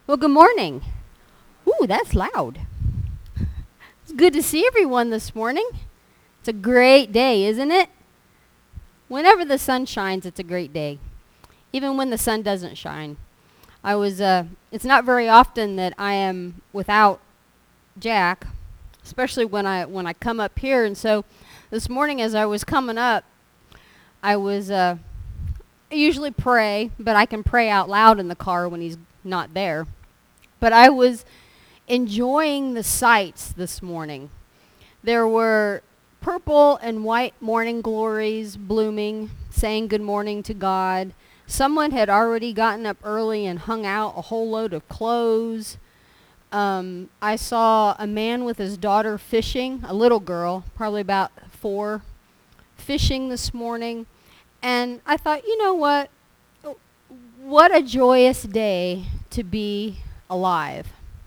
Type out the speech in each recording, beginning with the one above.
Well, good morning. Ooh, that's loud. It's good to see everyone this morning. It's a great day, isn't it? Whenever the sun shines, it's a great day. Even when the sun doesn't shine. It's not very often that I am without Jack, especially when I come up here. And so this morning as I was coming up, I usually pray, but I can pray out loud in the car when he's not there. But I was enjoying the sights this morning. There were purple and white morning glories blooming, saying good morning to God. Someone had already gotten up early and hung out a whole load of clothes. I saw a man with his daughter fishing, a little girl, probably about 4, fishing this morning. And I thought, you know what? What a joyous day to be alive.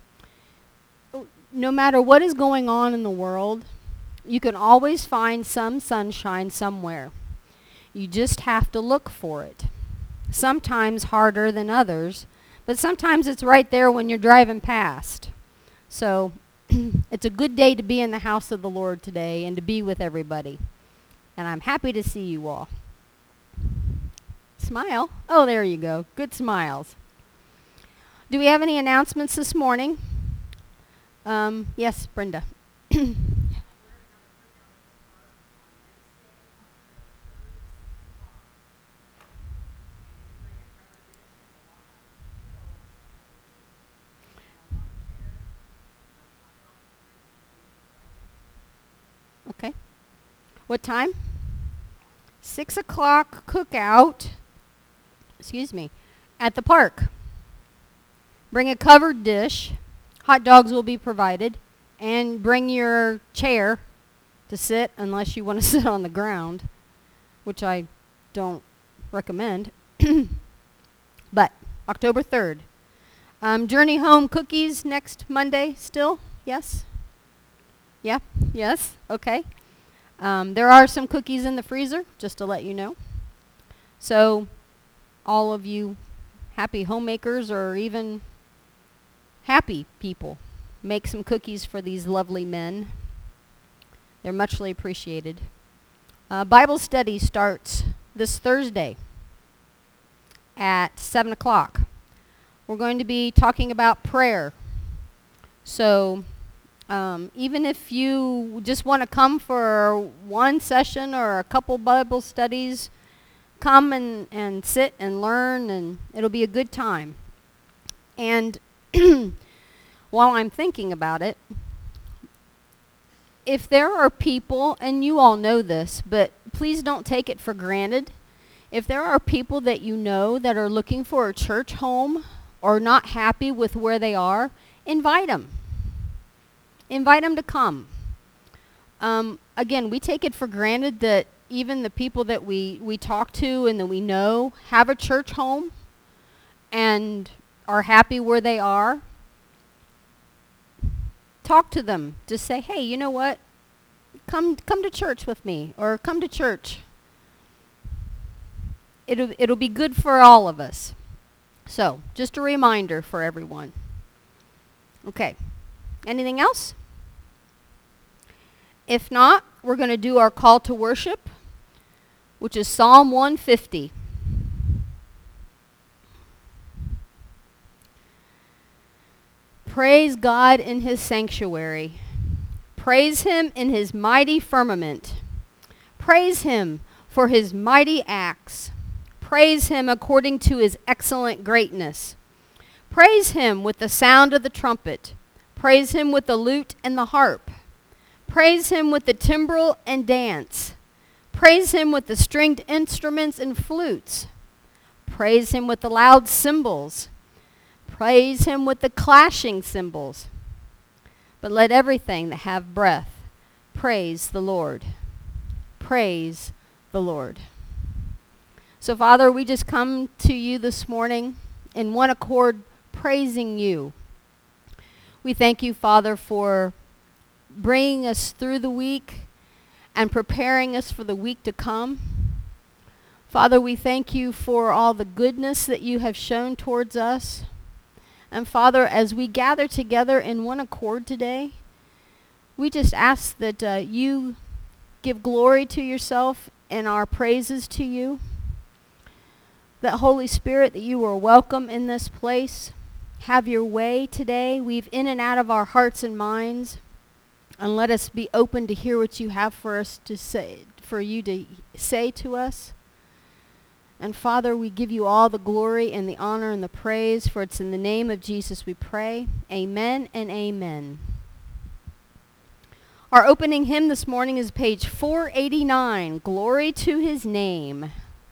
No matter what is going on in the world, you can always find some sunshine somewhere. You just have to look for it. Sometimes harder than others, but sometimes it's right there when you're driving past. So it's a good day to be in the house of the Lord today and to be with everybody. And I'm happy to see you all. Smile. Oh, there you go. Good smiles. Do we have any announcements this morning? Yes, Brenda. Okay. What time? 6 o'clock cookout. Excuse me. At the park. Bring a covered dish. Hot dogs will be provided. And bring your chair to sit, unless you want to sit on the ground, which I don't recommend. But October 3rd. Journey Home cookies next Monday still? Yes? Yeah? Yes? Okay. There are some cookies in the freezer, just to let you know. So all of you happy homemakers or even happy people, make some cookies for these lovely men. They're muchly appreciated. Bible study starts this Thursday at 7 o'clock. We're going to be talking about prayer. So even if you just want to come for one session or a couple Bible studies, come and sit and learn, and it'll be a good time. And while I'm thinking about it, if there are people, and you all know this, but please don't take it for granted, if there are people that you know that are looking for a church home or not happy with where they are, invite them. Invite them to come. Again, we take it for granted that even the people that we talk to and that we know have a church home and are happy where they are. Talk to them. Just say, hey, you know what? Come to church with me, or come to church. It'll be good for all of us. So, just a reminder for everyone. Okay. Anything else? If not, we're going to do our call to worship, which is Psalm 150. Praise God in his sanctuary. Praise him in his mighty firmament. Praise him for his mighty acts. Praise him according to his excellent greatness. Praise him with the sound of the trumpet. Praise him with the lute and the harp. Praise him with the timbrel and dance. Praise him with the stringed instruments and flutes. Praise him with the loud cymbals. Praise him with the clashing cymbals. But let everything that have breath praise the Lord. Praise the Lord. So, Father, we just come to you this morning in one accord, praising you. We thank you, Father, for bringing us through the week and preparing us for the week to come. Father, we thank you for all the goodness that you have shown towards us. And Father, as we gather together in one accord today, we just ask that you give glory to yourself and our praises to you. That Holy Spirit, that you are welcome in this place. Have your way today. Weave in and out of our hearts and minds. And let us be open to hear what you have for us to say, for you to say to us. And Father, we give you all the glory and the honor and the praise, for it's in the name of Jesus we pray. Amen and amen. Our opening hymn this morning is page 489, Glory to His Name.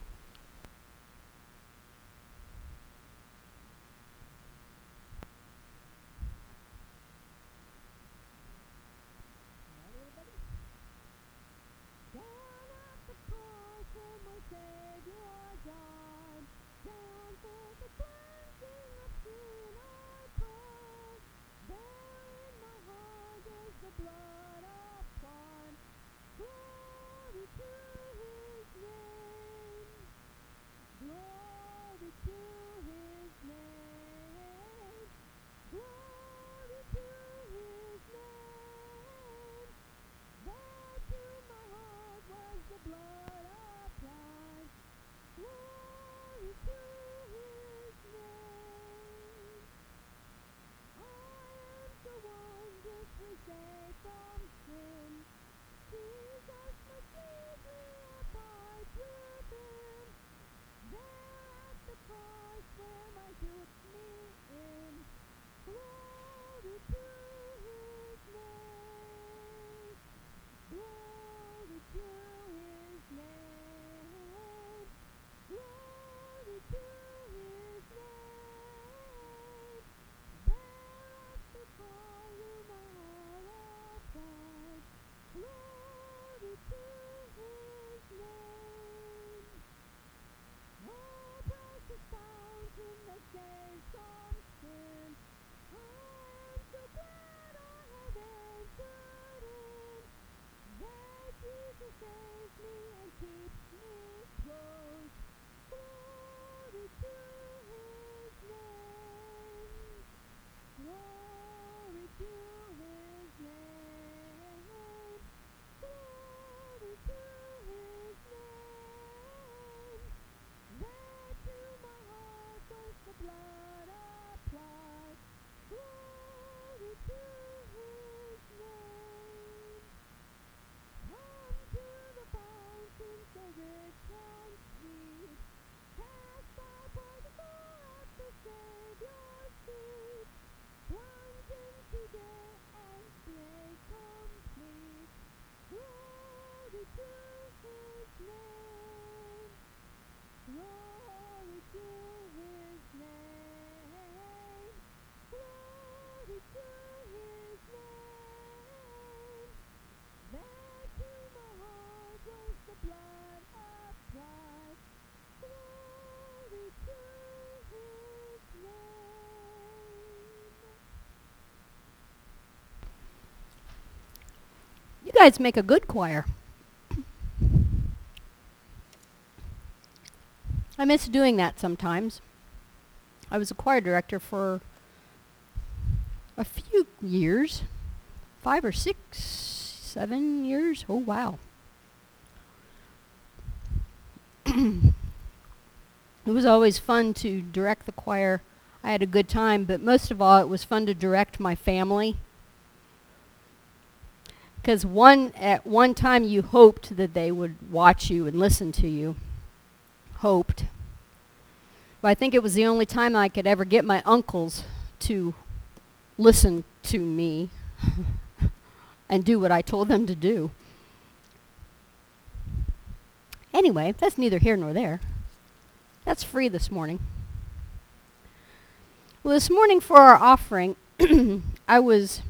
You guys make a good choir. I miss doing that sometimes. I was a choir director for a few years, 5 or 6, 7 years. Oh, wow. It was always fun to direct the choir. I had a good time, but most of all, it was fun to direct my family. Because at one time you hoped that they would watch you and listen to you. Hoped. But I think it was the only time I could ever get my uncles to listen to me and do what I told them to do. Anyway, that's neither here nor there. That's free this morning. Well, this morning for our offering, I was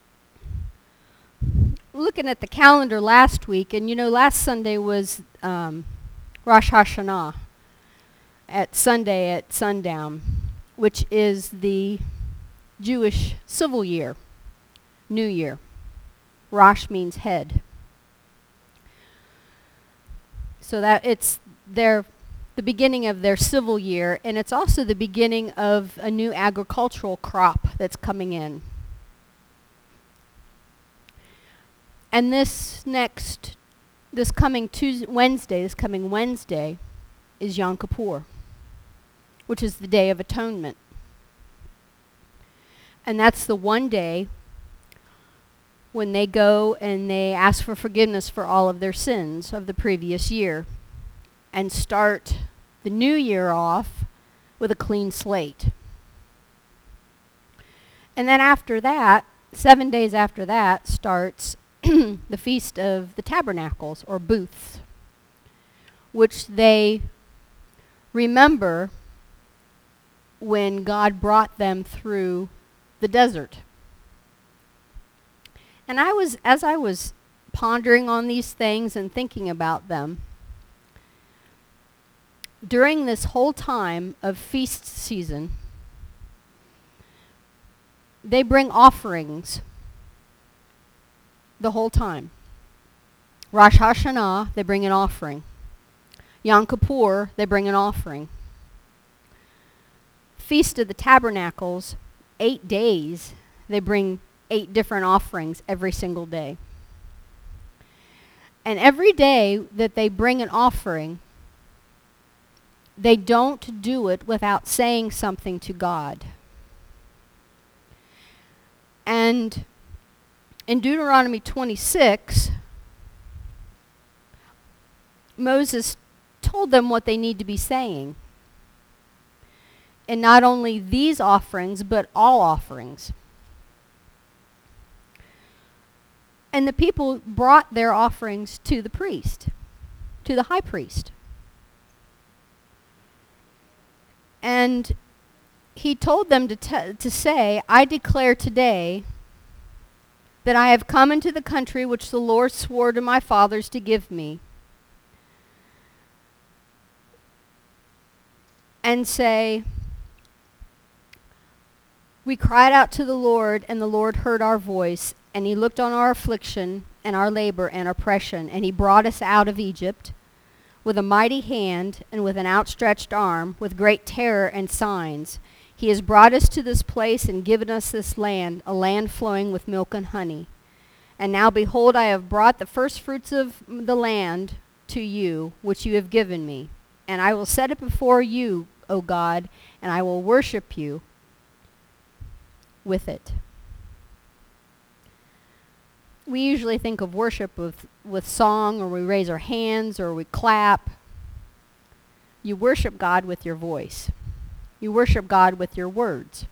looking at the calendar last week, and you know, last Sunday was Rosh Hashanah at Sunday at sundown, which is the Jewish civil year, New Year. Rosh means head. So that it's their the beginning of their civil year, and it's also the beginning of a new agricultural crop that's coming in. And this coming Wednesday is Yom Kippur, which is the Day of Atonement. And that's the one day when they go and they ask for forgiveness for all of their sins of the previous year and start the new year off with a clean slate. And then after that, 7 days after that, starts the Feast of the Tabernacles, or Booths, which they remember when God brought them through the desert. And as I was pondering on these things and thinking about them, during this whole time of feast season, they bring offerings the whole time. Rosh Hashanah, they bring an offering. Yom Kippur, they bring an offering. Feast of the Tabernacles, 8 days, they bring 8 different offerings every single day. And every day that they bring an offering, they don't do it without saying something to God. And in Deuteronomy 26, Moses told them what they need to be saying. And not only these offerings, but all offerings. And the people brought their offerings to the priest, to the high priest. And he told them to say, I declare today that I have come into the country which the Lord swore to my fathers to give me. And say, we cried out to the Lord, and the Lord heard our voice, and he looked on our affliction and our labor and oppression, and he brought us out of Egypt with a mighty hand and with an outstretched arm, with great terror and signs. He has brought us to this place and given us this land, a land flowing with milk and honey. And now behold, I have brought the first fruits of the land to you, which you have given me. And I will set it before you, O God, and I will worship you with it. We usually think of worship with song, or we raise our hands, or we clap. You worship God with your voice. You worship God with your words.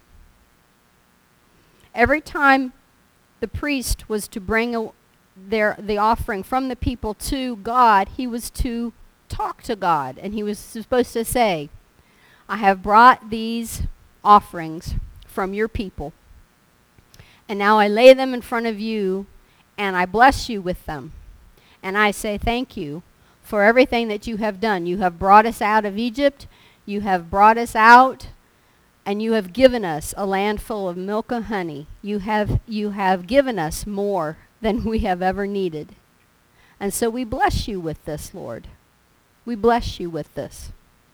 Every time the priest was to bring the offering from the people to God, he was to talk to God, and he was supposed to say, I have brought these offerings from your people, and now I lay them in front of you, and I bless you with them. And I say thank you for everything that you have done. You have brought us out of Egypt. You have brought us out, and you have given us a land full of milk and honey. You have given us more than we have ever needed. And so we bless you with this, Lord. We bless you with this.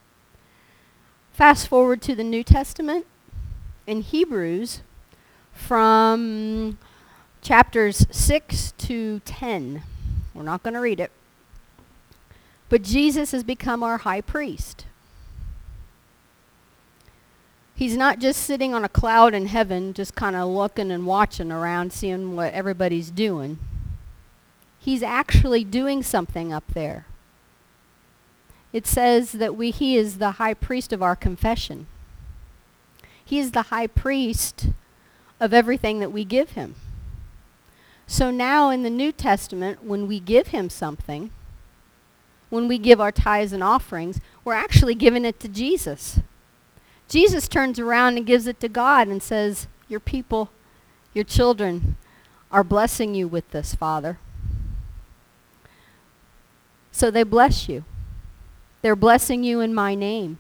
Fast forward to the New Testament in Hebrews from chapters 6 to 10. We're not going to read it. But Jesus has become our high priest. He's not just sitting on a cloud in heaven, just kind of looking and watching around, seeing what everybody's doing. He's actually doing something up there. It says that he is the high priest of our confession. He is the high priest of everything that we give him. So now in the New Testament, when we give him something, when we give our tithes and offerings, we're actually giving it to Jesus. Jesus turns around and gives it to God and says, your people, your children are blessing you with this, Father. So they bless you. They're blessing you in my name.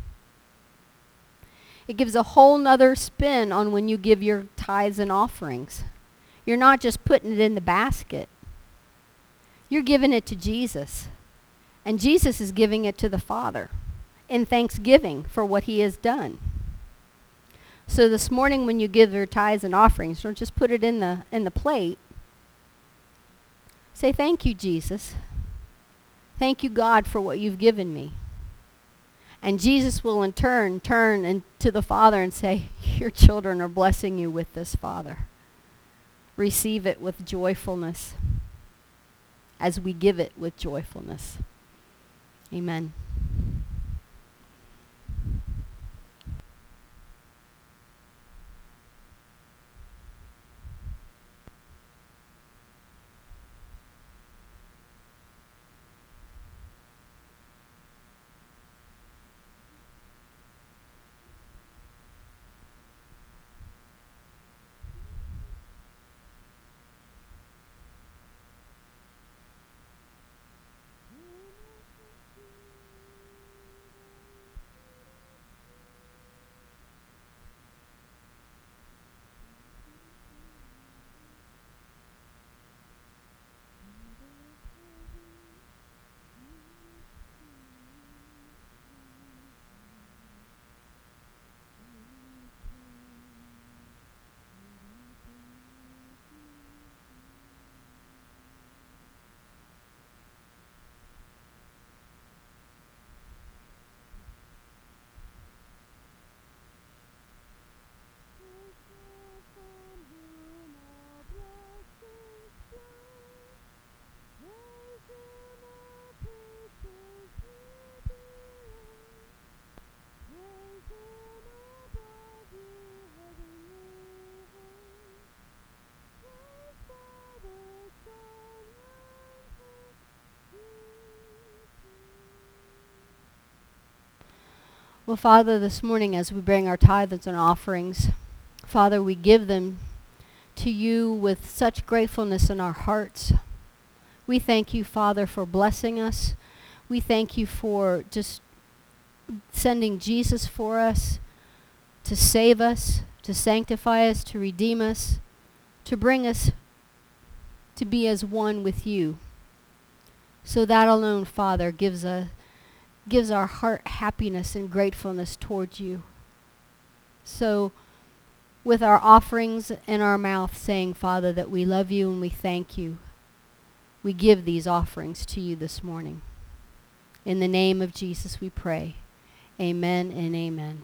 It gives a whole nother spin on when you give your tithes and offerings. You're not just putting it in the basket. You're giving it to Jesus. And Jesus is giving it to the Father. in thanksgiving for what he has done. So this morning when you give your tithes and offerings, don't just put it in the plate. Say, thank you, Jesus. Thank you, God, for what you've given me. And Jesus will in turn to the Father and say, your children are blessing you with this, Father. Receive it with joyfulness as we give it with joyfulness. Amen. Well, Father, this morning as we bring our tithes and offerings, Father, we give them to you with such gratefulness in our hearts. We thank you, Father, for blessing us. We thank you for just sending Jesus for us, to save us, to sanctify us, to redeem us, to bring us to be as one with you. So that alone, Father, gives our heart happiness and gratefulness towards you. So with our offerings in our mouth saying, Father, that we love you and we thank you, we give these offerings to you this morning. In the name of Jesus we pray. Amen and amen.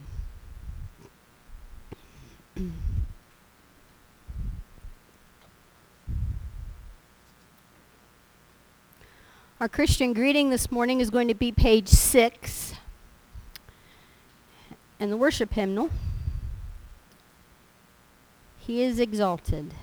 Our Christian greeting this morning is going to be page 6 in the worship hymnal. He is exalted.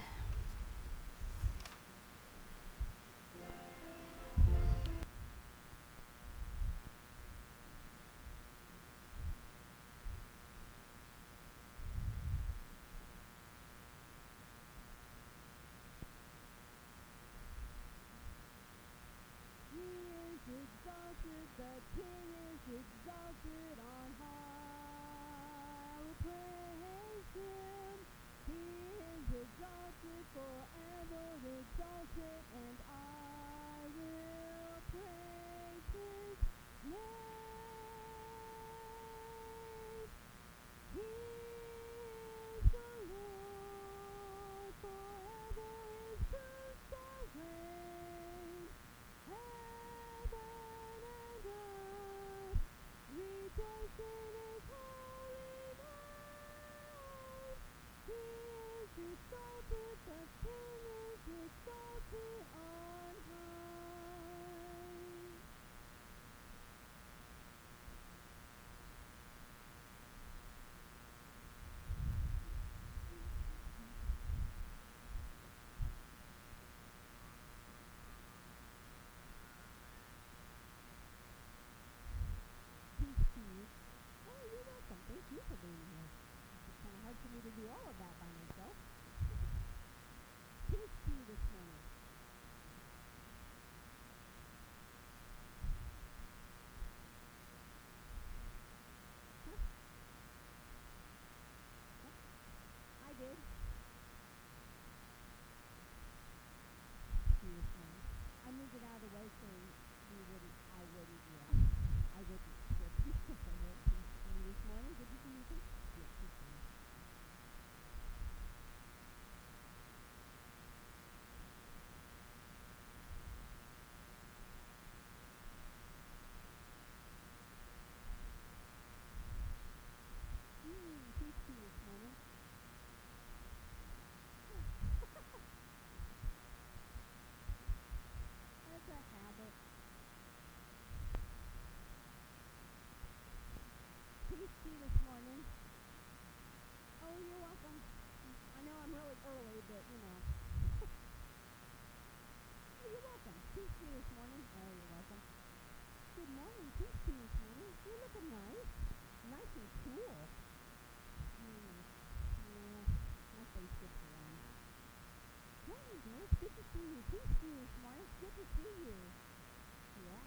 see you. Peace to you this morning. It's good to see you. Yeah.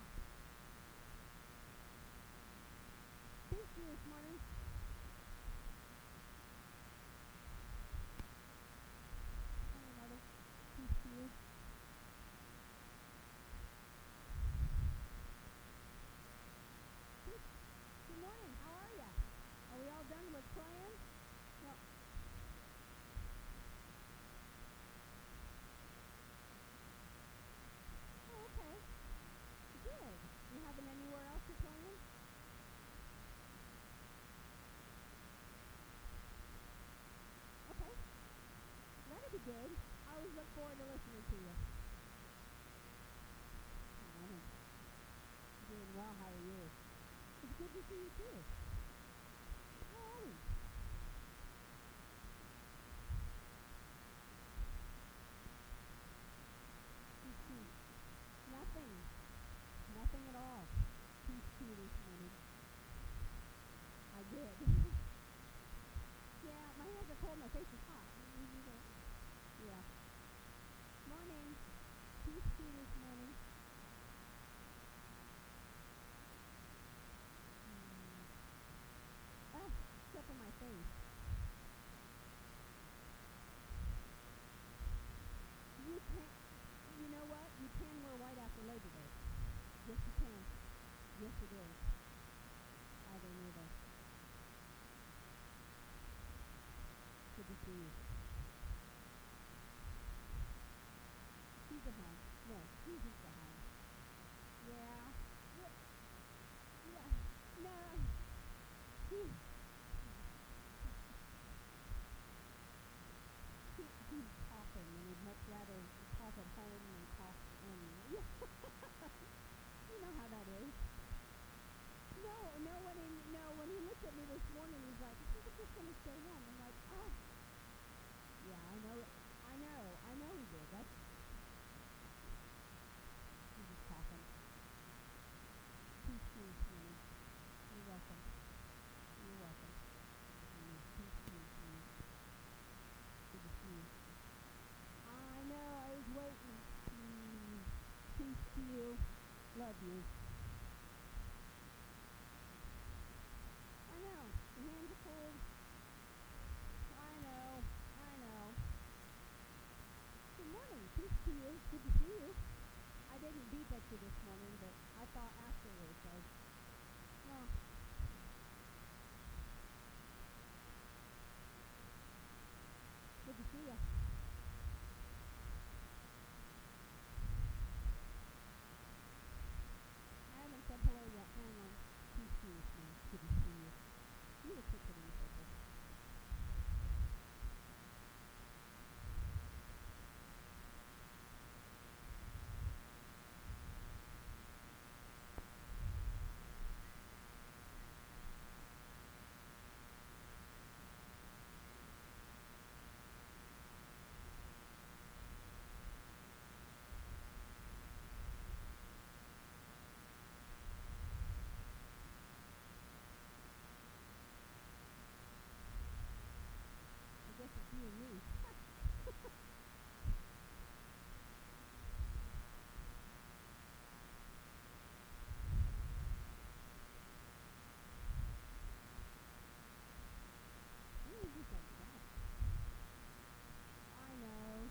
Peace to you this morning. Morning, Mother. Peace to you. Peace. Good morning. How are ya? Are we all done with praying? No. Oh, okay. Good. You having anywhere else you're playing? Okay. That'll be good. I always look forward to listening to you. Good morning. Doing well. How are you? It's good to see you too. How are we? Nothing. Nothing at all. Peace to you this morning. I did. Yeah, my hands are cold. My face is hot. Yeah. Morning. Peace to you this morning. Except for my face. You can. You know what? You can wear white after Labor Day. Yes, you can. Yes, it is. I don't either. Good to see you. He's at home. No, he's at home. Yeah. Yeah. No. He's coughing, and he'd much rather cough at home than cough in. Yeah. You know how that is. When he looked at me this morning, he's like, "I think I'm just gonna stay home." I'm like, "Oh, yeah, I know he did. He's just coughing." Peace to you this morning. You're welcome. You're welcome. Peace to you this morning. Good to see you. I know. I was waiting. Peace to you. Love you. I know. The hands are cold. I know. Good morning. Peace to you. Good to see you. I didn't beep at you this morning, but I thought afterwards well, good to see you. I haven't said hello yet. Hang on. Peace to you this morning. Good to see you. You look so pretty in purple. I guess it's you and me. Ooh, he's like that. I know.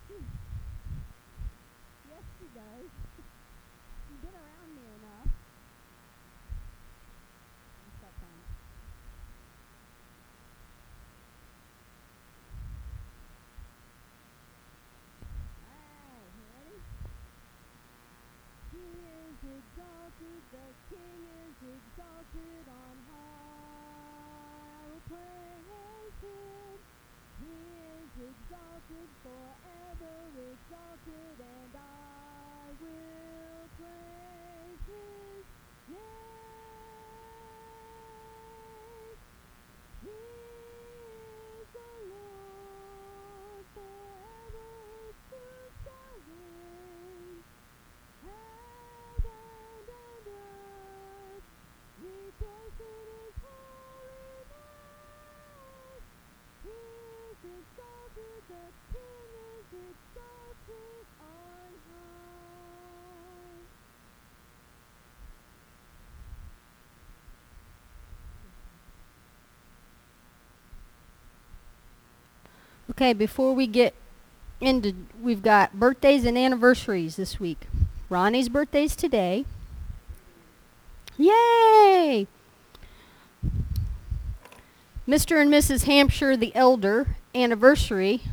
Yes, she does. You've been around me enough. I'll stop playing. Alright, you ready? He is exalted, the King is exalted on high. I will praise him. He is exalted, forever exalted, and I will praise his name. He is the Lord, forever his truth shall reign. Heaven and earth rejoice in his holy name. He is exalted, the King is exalted on Okay, before we get into, we've got birthdays and anniversaries this week. Ronnie's birthday's today. Yay! Mr. and Mrs. Hampshire the Elder anniversary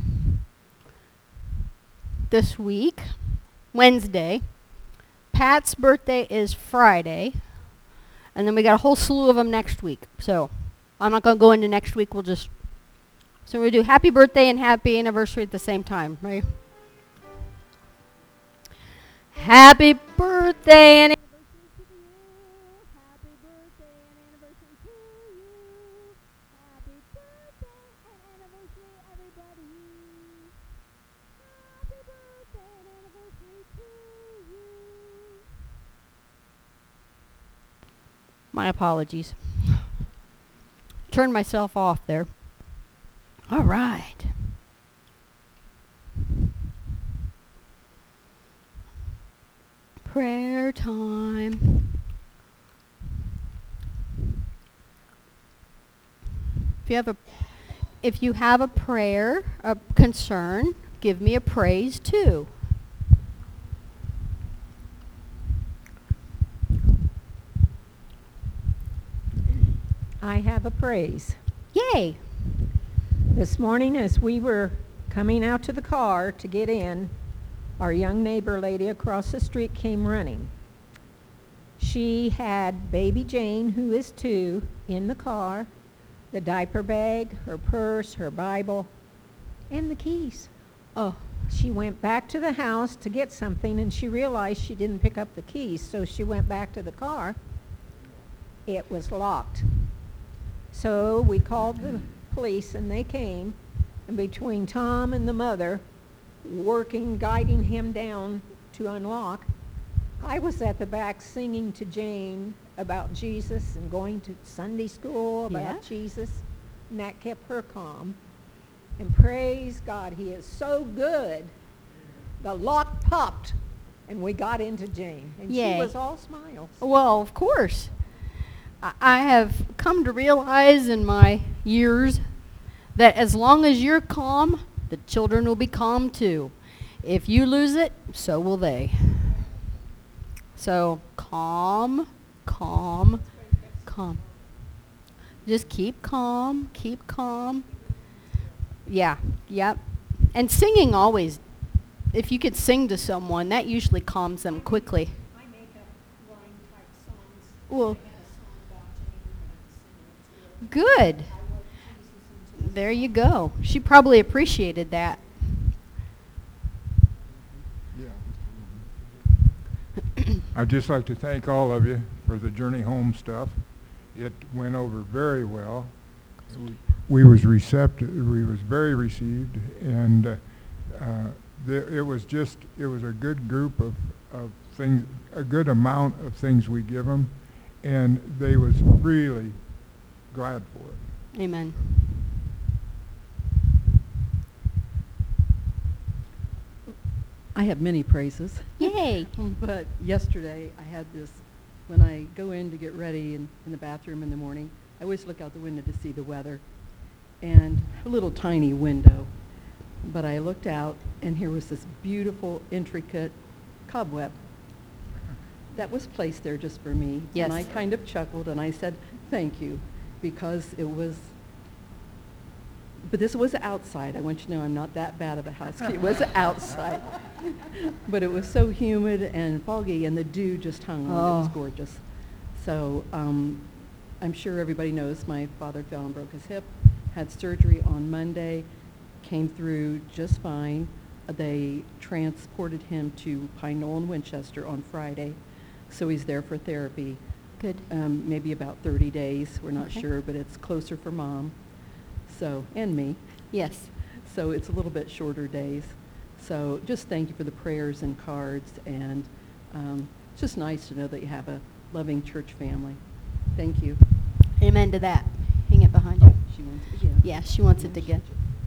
this week, Wednesday. Pat's birthday is Friday. And then we got a whole slew of them next week. So I'm not going to go into next week. So we do happy birthday and happy anniversary at the same time, right? Happy birthday and anniversary to you. Happy birthday and anniversary to you. Happy birthday and anniversary, everybody. Happy birthday and anniversary to you. My apologies. Turned myself off there. All right. Prayer time. If you have a prayer, a concern, give me a praise too. I have a praise. Yay. This morning as we were coming out to the car to get in, our young neighbor lady across the street came running. She had baby Jane, who is 2, in the car, the diaper bag, her purse, her Bible, and the keys. Oh. She went back to the house to get something, and she realized she didn't pick up the keys, so she went back to the car. It was locked. So we called the police, and they came, and between Tom and the mother, guiding him down to unlock, I was at the back singing to Jane about Jesus and going to Sunday school about Jesus, and that kept her calm. And praise God, he is so good. The lock popped, and we got into Jane, and Yay. she was all smiles. Well, of course. I have come to realize in my years that as long as you're calm, the children will be calm too. If you lose it, so will they. So calm, calm, calm. Just keep calm, keep calm. Yeah, yep. And singing always, if you could sing to someone, that usually calms them quickly. I make up line-type songs. Well, I have a song about Jane and I sing it. good. I love Jesus into There you go. She probably appreciated that. I'd just like to thank all of you for the Journey Home stuff. It went over very well. We was very received, and it was a good group of things, a good amount of things we give them, and they was really glad for it. Amen. I have many praises. Yay. But yesterday I had this, when I go in to get ready in the bathroom in the morning, I always look out the window to see the weather. And a little tiny window. But I looked out and here was this beautiful, intricate cobweb that was placed there just for me. Yes. And I kind of chuckled and I said, thank you, because it was, but this was outside. I want you to know I'm not that bad of a housekeeper. It was outside. But it was so humid and foggy, and the dew just hung on it. It was gorgeous. So I'm sure everybody knows my father fell and broke his hip, had surgery on Monday, came through just fine. They transported him to Pine Knoll and Winchester on Friday, so he's there for therapy. Good. Maybe about 30 days. We're not Okay. sure, but it's closer for Mom. So, and me. Yes. So it's a little bit shorter days. So just thank you for the prayers and cards, and it's just nice to know that you have a loving church family. Thank you. Amen to that. Hang it behind you. She wants it again. Yeah, she wants it again.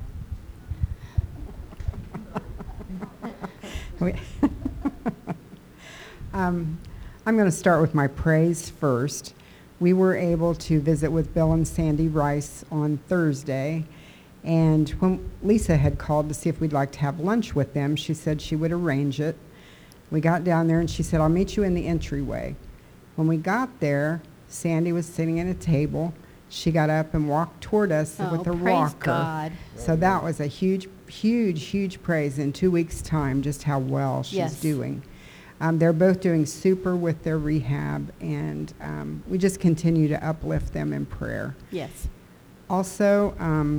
I'm going to start with my praise first. We were able to visit with Bill and Sandy Rice on Thursday, And when Lisa had called to see if we'd like to have lunch with them, she said she would arrange it. We got down there and she said, I'll meet you in the entryway. When we got there, Sandy was sitting at a table. She got up and walked toward us with a praise walker. God. So that was a huge, huge, huge praise in 2 weeks' time, just how well she's Yes. doing. They're both doing super with their rehab, and we just continue to uplift them in prayer. Yes. Also,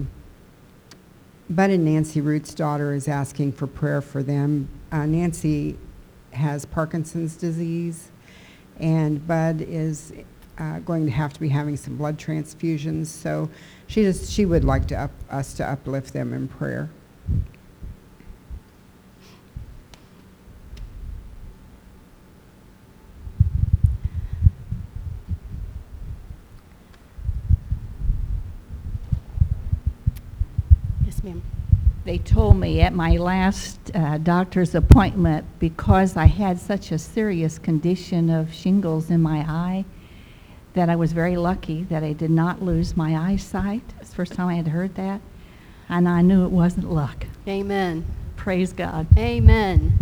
Bud and Nancy Root's daughter is asking for prayer for them. Nancy has Parkinson's disease, and Bud is going to have to be having some blood transfusions. So she would like us to uplift them in prayer. Yes, ma'am. They told me at my last doctor's appointment, because I had such a serious condition of shingles in my eye, that I was very lucky that I did not lose my eyesight. It's the first time I had heard that. And I knew it wasn't luck. Amen. Praise God. Amen.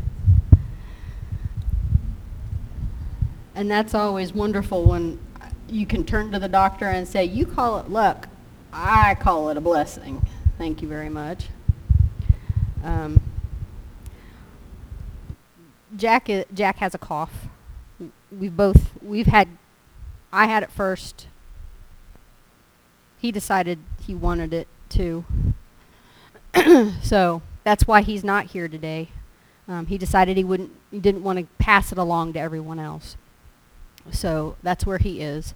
And that's always wonderful when you can turn to the doctor and say, you call it luck, I call it a blessing. Thank you very much. Jack has a cough. I had it first. He decided he wanted it too. So that's why he's not here today. He decided he didn't want to pass it along to everyone else. So that's where he is.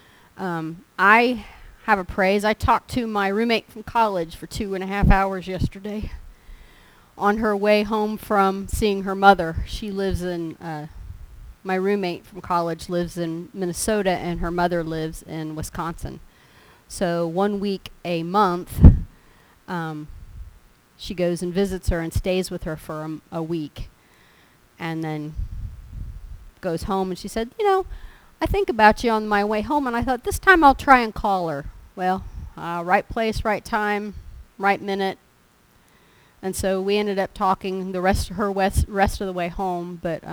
I have a praise. I talked to my roommate from college for 2.5 hours yesterday on her way home from seeing her mother. She lives in, my roommate from college lives in Minnesota, and her mother lives in Wisconsin. So 1 week a month, she goes and visits her and stays with her for a week, and then goes home. And she said, I think about you on my way home, and I thought this time I'll try and call her. Well, right place, right time, right minute. And so we ended up talking the rest of the way home. But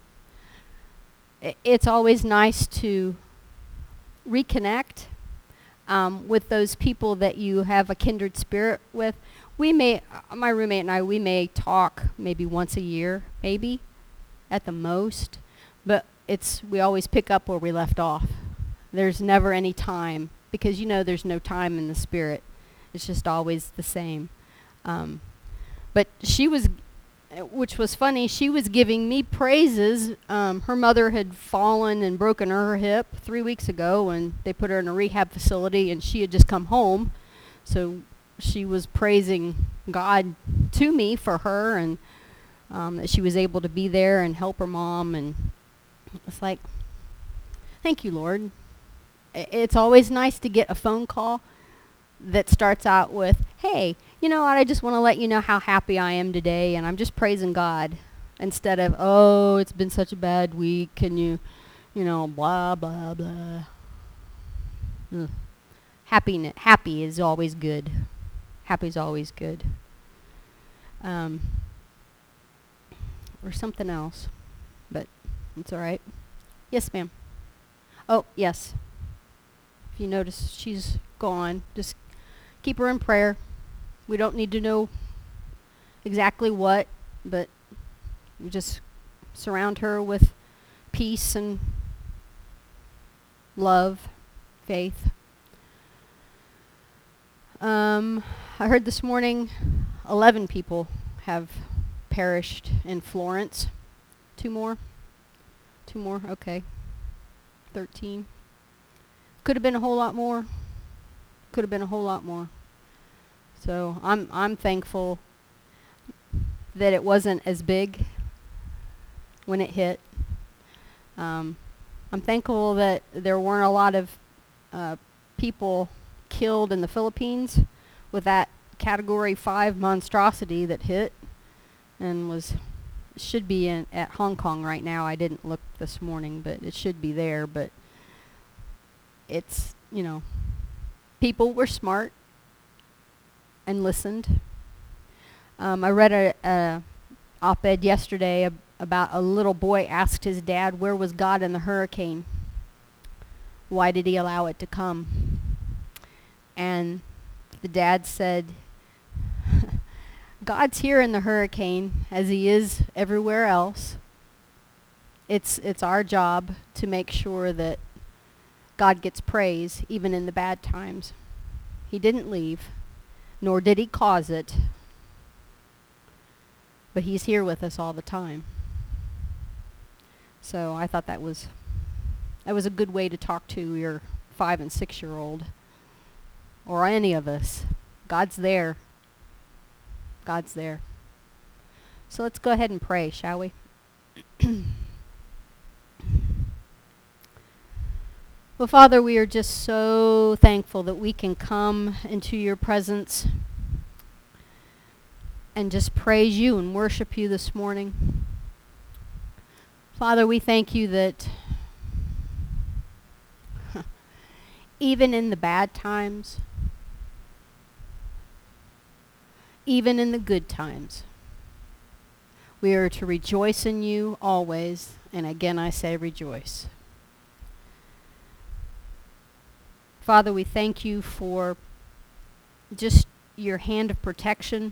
it's always nice to reconnect with those people that you have a kindred spirit with. My roommate and I, we may talk maybe once a year, maybe at the most. But we always pick up where we left off. There's never any time, because there's no time in the spirit. It's just always the same. But which was funny, she was giving me praises. Her mother had fallen and broken her hip 3 weeks ago, and they put her in a rehab facility, and she had just come home. So she was praising God to me for her, and that she was able to be there and help her mom. And it's like, thank you, Lord. It's always nice to get a phone call that starts out with, hey, I just want to let you know how happy I am today, and I'm just praising God, instead of, oh, it's been such a bad week, can you blah, blah, blah. Ugh. Happy is always good. Happy is always good. Or something else, but it's all right. Yes, ma'am. Oh, yes. If you notice, she's gone. Just keep her in prayer. We don't need to know exactly what, but we just surround her with peace and love, faith. I heard this morning 11 people have perished in Florence. Two more, okay. 13. Could have been a whole lot more. So I'm thankful that it wasn't as big when it hit. I'm thankful that there weren't a lot of people killed in the Philippines with that Category 5 monstrosity that hit and should be at Hong Kong right now. I didn't look this morning, but it should be there. But it's, people were smart, and listened. I read a op-ed yesterday about a little boy asked his dad, where was God in the hurricane? Why did he allow it to come? And the dad said, God's here in the hurricane as he is everywhere else. It's our job to make sure that God gets praise even in the bad times. He didn't leave, nor did he cause it, but he's here with us all the time. So I thought that was a good way to talk to your 5 and 6-year-old, or any of us. God's there. God's there. So let's go ahead and pray, shall we? Well, Father, we are just so thankful that we can come into your presence and just praise you and worship you this morning. Father, we thank you that even in the bad times, even in the good times, we are to rejoice in you always. And again, I say rejoice. Father, we thank you for just your hand of protection.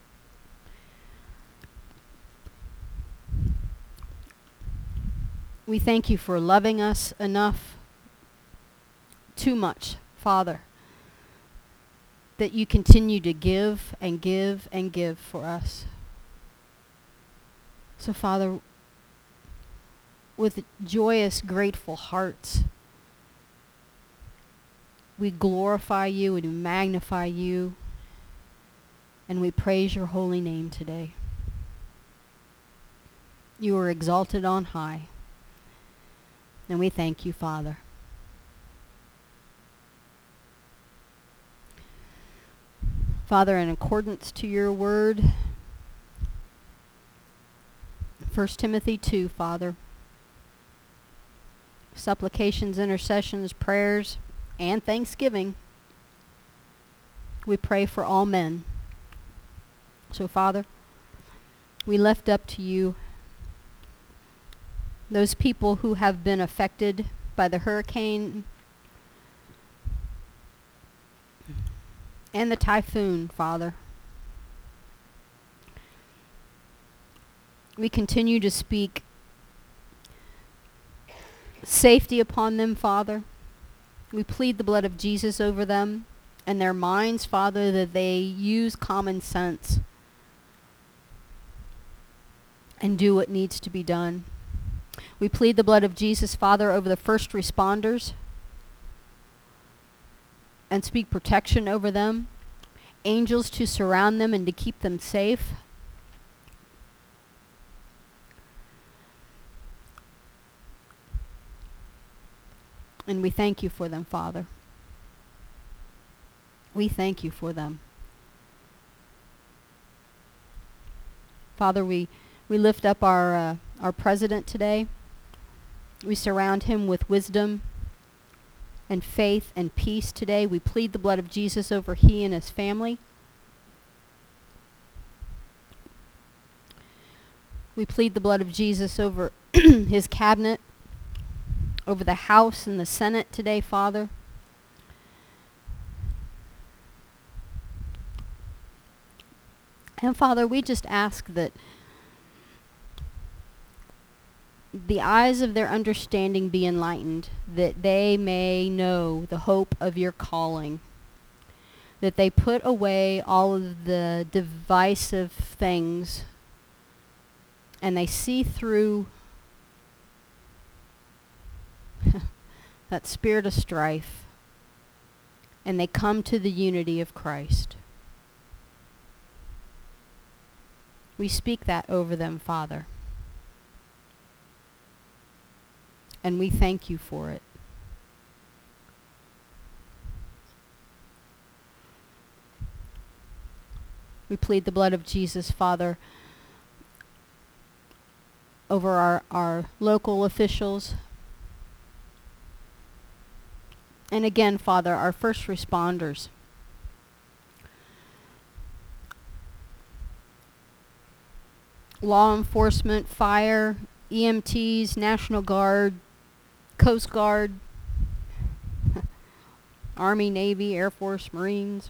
We thank you for loving us enough, too much, Father, that you continue to give and give and give for us. So, Father, with joyous, grateful hearts, we glorify you and we magnify you, and we praise your holy name today. You are exalted on high, and we thank you, Father. Father, in accordance to your word, 1 Timothy 2, Father, supplications, intercessions, prayers, and thanksgiving, we pray for all men. So, Father, we lift up to you those people who have been affected by the hurricane and the typhoon, Father. We continue to speak safety upon them, Father. We plead the blood of Jesus over them and their minds, Father, that they use common sense and do what needs to be done. We plead the blood of Jesus, Father, over the first responders and speak protection over them, angels to surround them and to keep them safe. And we thank you for them, Father. We thank you for them. Father, we lift up our president today. We surround him with wisdom and faith and peace today. We plead the blood of Jesus over he and his family. We plead the blood of Jesus over his cabinet, over the House and the Senate today, Father. And Father, we just ask that the eyes of their understanding be enlightened, that they may know the hope of your calling, that they put away all of the divisive things and they see through that spirit of strife, and they come to the unity of Christ. We speak that over them, Father. And we thank you for it. We plead the blood of Jesus, Father, over our local officials. And again, Father, our first responders. law enforcement, fire, EMTs, National Guard, Coast Guard, Army, Navy, Air Force, Marines.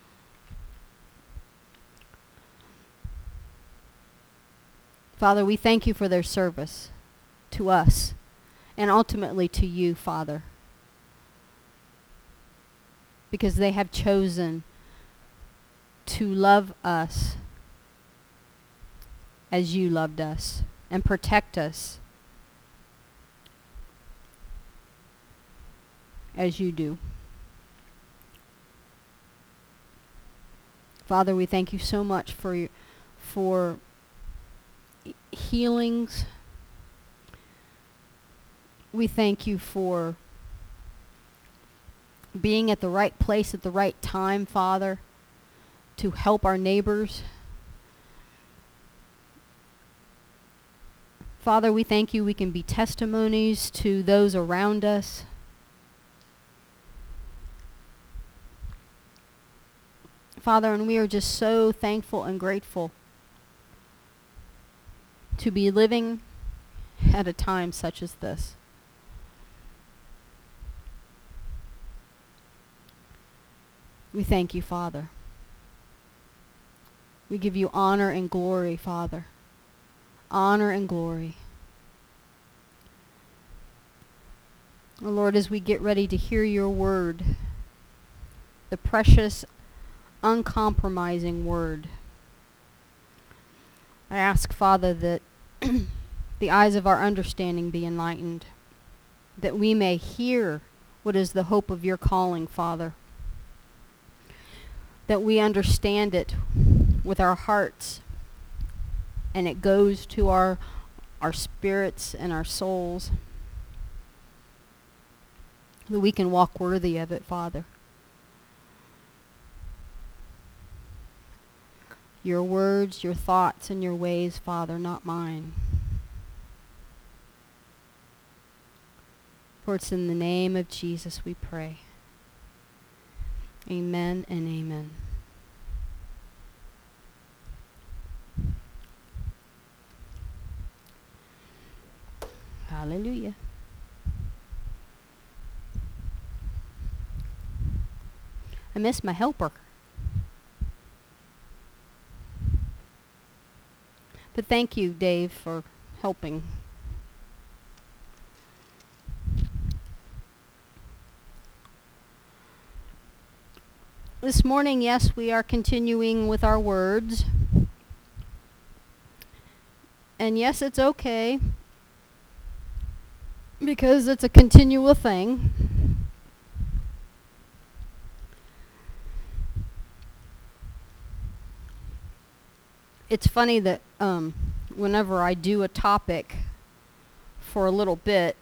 Father, we thank you for their service to us and ultimately to you, Father, because they have chosen to love us as you loved us and protect us as you do. Father, we thank you so much for healings. We thank you for being at the right place at the right time, Father, to help our neighbors. Father, we thank you we can be testimonies to those around us. Father, and we are just so thankful and grateful to be living at a time such as this. We thank you, Father. We give you honor and glory, Father. Honor and glory. Oh, Lord, as we get ready to hear your word, the precious, uncompromising word, I ask, Father, that the eyes of our understanding be enlightened, that we may hear what is the hope of your calling, Father, that we understand it with our hearts, and it goes to our spirits and our souls, that we can walk worthy of it, Father. Your words, your thoughts, and your ways, Father, not mine. For it's in the name of Jesus we pray. Amen and amen. Hallelujah. I miss my helper. But thank you, Dave, for helping. This morning, yes, we are continuing with our words. And yes, it's okay, because it's a continual thing. It's funny that whenever I do a topic for a little bit,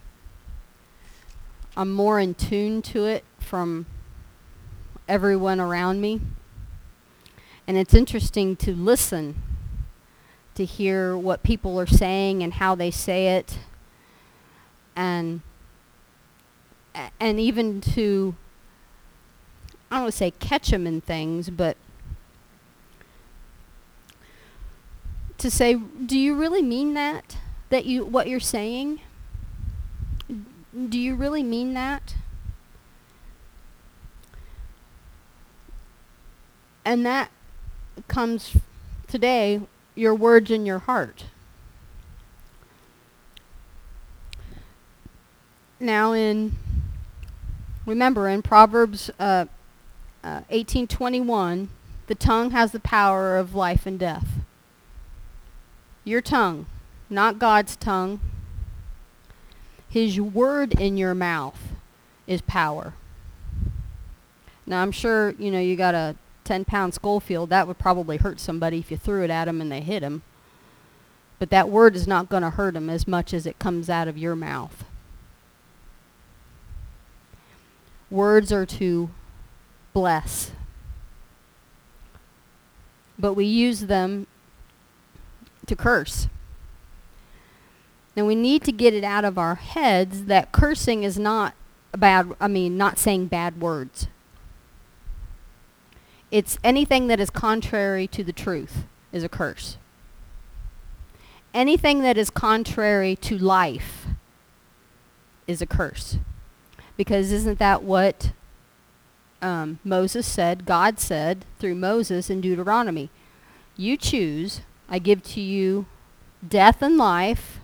I'm more in tune to it from everyone around me. And it's interesting to listen, to hear what people are saying and how they say it, and even to, I don't want to say catch them in things, but to say, do you really mean that? What you're saying? Do you really mean that? And that comes today, your words in your heart. Now remember in Proverbs 18:21, the tongue has the power of life and death. Your tongue, not God's tongue. His word in your mouth is power. Now I'm sure, you got a 10-pound Schofield, that would probably hurt somebody if you threw it at them and they hit him. But that word is not going to hurt them as much as it comes out of your mouth. Words are to bless. But we use them to curse. Now we need to get it out of our heads that cursing is not not saying bad words. It's anything that is contrary to the truth is a curse. anything that is contrary to life is a curse. Because isn't that what Moses said, God said through Moses in Deuteronomy? You choose, I give to you death and life.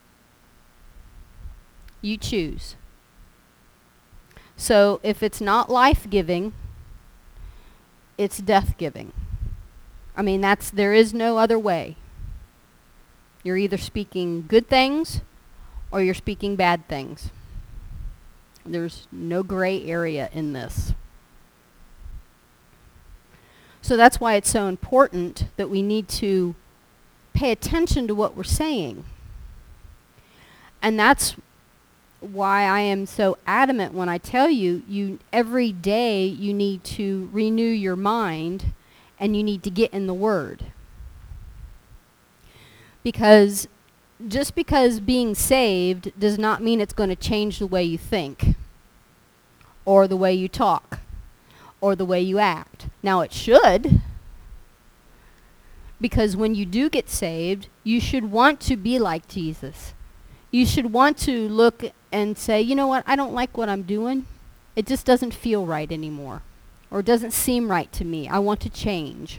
You choose. So if it's not life-giving, it's death-giving. I mean, there is no other way. You're either speaking good things or you're speaking bad things. There's no gray area in this. So that's why it's so important that we need to pay attention to what we're saying. And that's why I am so adamant when I tell you every day you need to renew your mind and you need to get in the Word. Because just because being saved does not mean it's going to change the way you think or the way you talk or the way you act. Now it should, because when you do get saved, you should want to be like Jesus. You should want to look and say, you know what, I don't like what I'm doing. It just doesn't feel right anymore, or it doesn't seem right to me. I want to change.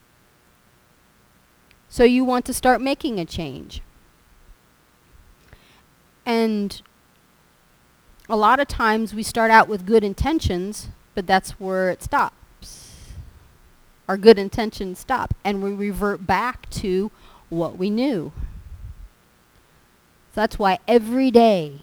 So you want to start making a change. And a lot of times we start out with good intentions, but that's where it stops. Our good intentions stop, and we revert back to what we knew. So that's why every day,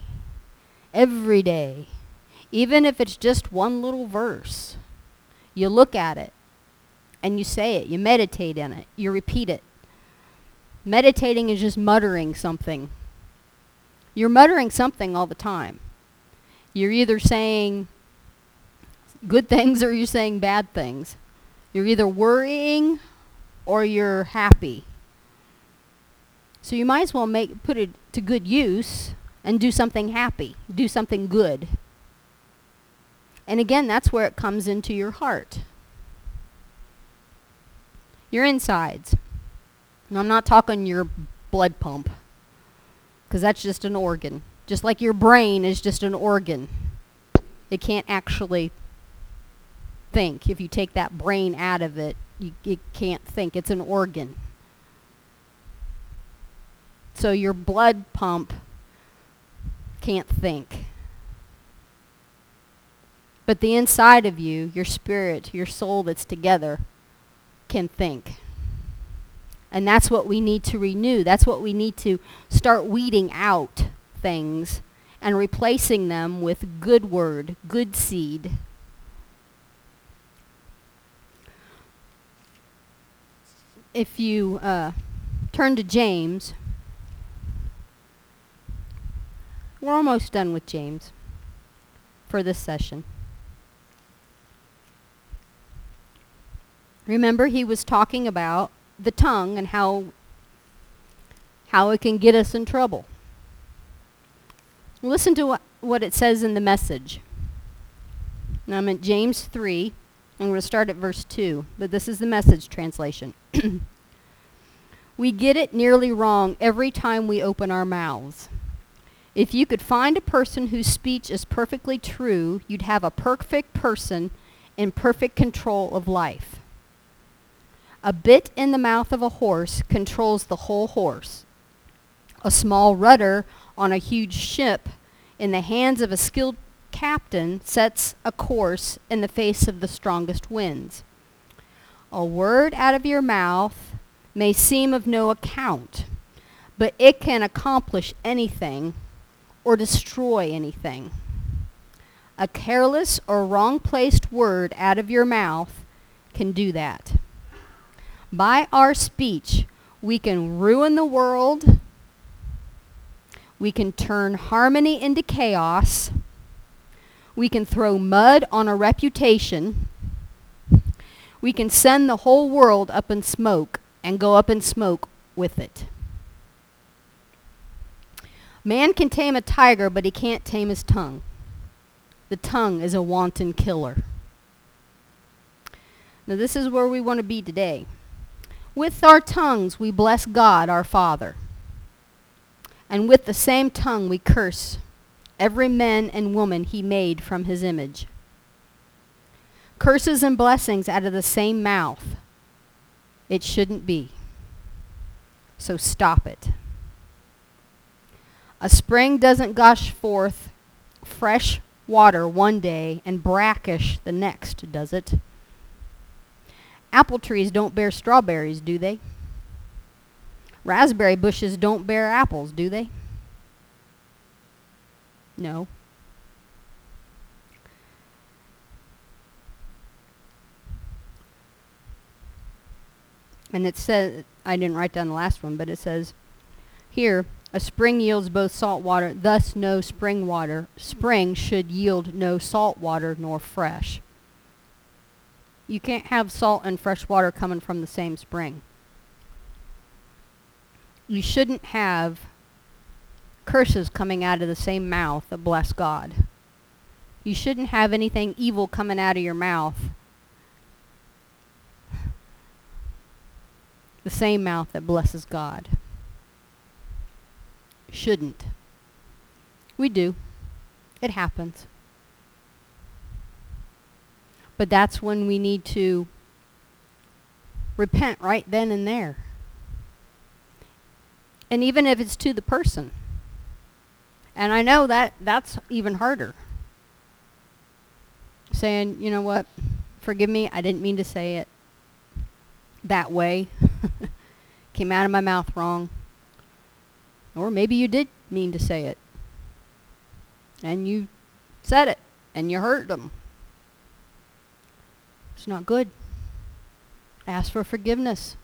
even if it's just one little verse, you look at it and you say it, you meditate in it, you repeat it. Meditating is just muttering something. You're muttering something all the time. You're either saying good things or you're saying bad things. You're either worrying or you're happy. So you might as well put it to good use and do something happy, do something good. And again, that's where it comes into your heart. Your insides. And I'm not talking your blood pump, because that's just an organ. Just like your brain is just an organ. It can't actually think. If you take that brain out of it, it can't think. It's an organ. So your blood pump can't think. But the inside of you, your spirit, your soul that's together, can think. And that's what we need to renew. That's what we need to start weeding out things and replacing them with good word, good seed. If you turn to James, we're almost done with James for this session. Remember, he was talking about the tongue and how it can get us in trouble. Listen to what it says in the Message. Now I'm at James 3. I'm going to start at verse 2, but this is the Message translation. We get it nearly wrong every time we open our mouths. If you could find a person whose speech is perfectly true, you'd have a perfect person in perfect control of life. A bit in the mouth of a horse controls the whole horse. A small rudder on a huge ship in the hands of a skilled captain sets a course in the face of the strongest winds. A word out of your mouth may seem of no account, but it can accomplish anything or destroy anything. A careless or wrong-placed word out of your mouth can do that. By our speech, we can ruin the world. We can turn harmony into chaos. We can throw mud on a reputation. We can send the whole world up in smoke and go up in smoke with it. Man can tame a tiger, but he can't tame his tongue. The tongue is a wanton killer. Now this is where we want to be today. With our tongues, we bless God, our Father. And with the same tongue we curse every man and woman he made from his image. Curses and blessings out of the same mouth. It shouldn't be. So stop it. A spring doesn't gush forth fresh water one day and brackish the next, does it? Apple trees don't bear strawberries, do they? Raspberry bushes don't bear apples, do they? No. And it says, I didn't write down the last one, but it says here, a spring yields both salt water, thus no spring water. Spring should yield no salt water nor fresh. You can't have salt and fresh water coming from the same spring. You shouldn't have curses coming out of the same mouth that bless God. You shouldn't have anything evil coming out of your mouth, the same mouth that blesses God. Shouldn't. We do. It happens. But that's when we need to repent right then and there. And even if it's to the person. And I know that's even harder. Saying, you know what, forgive me, I didn't mean to say it that way. Came out of my mouth wrong. Or maybe you did mean to say it. And you said it. And you hurt them. It's not good. Ask for forgiveness.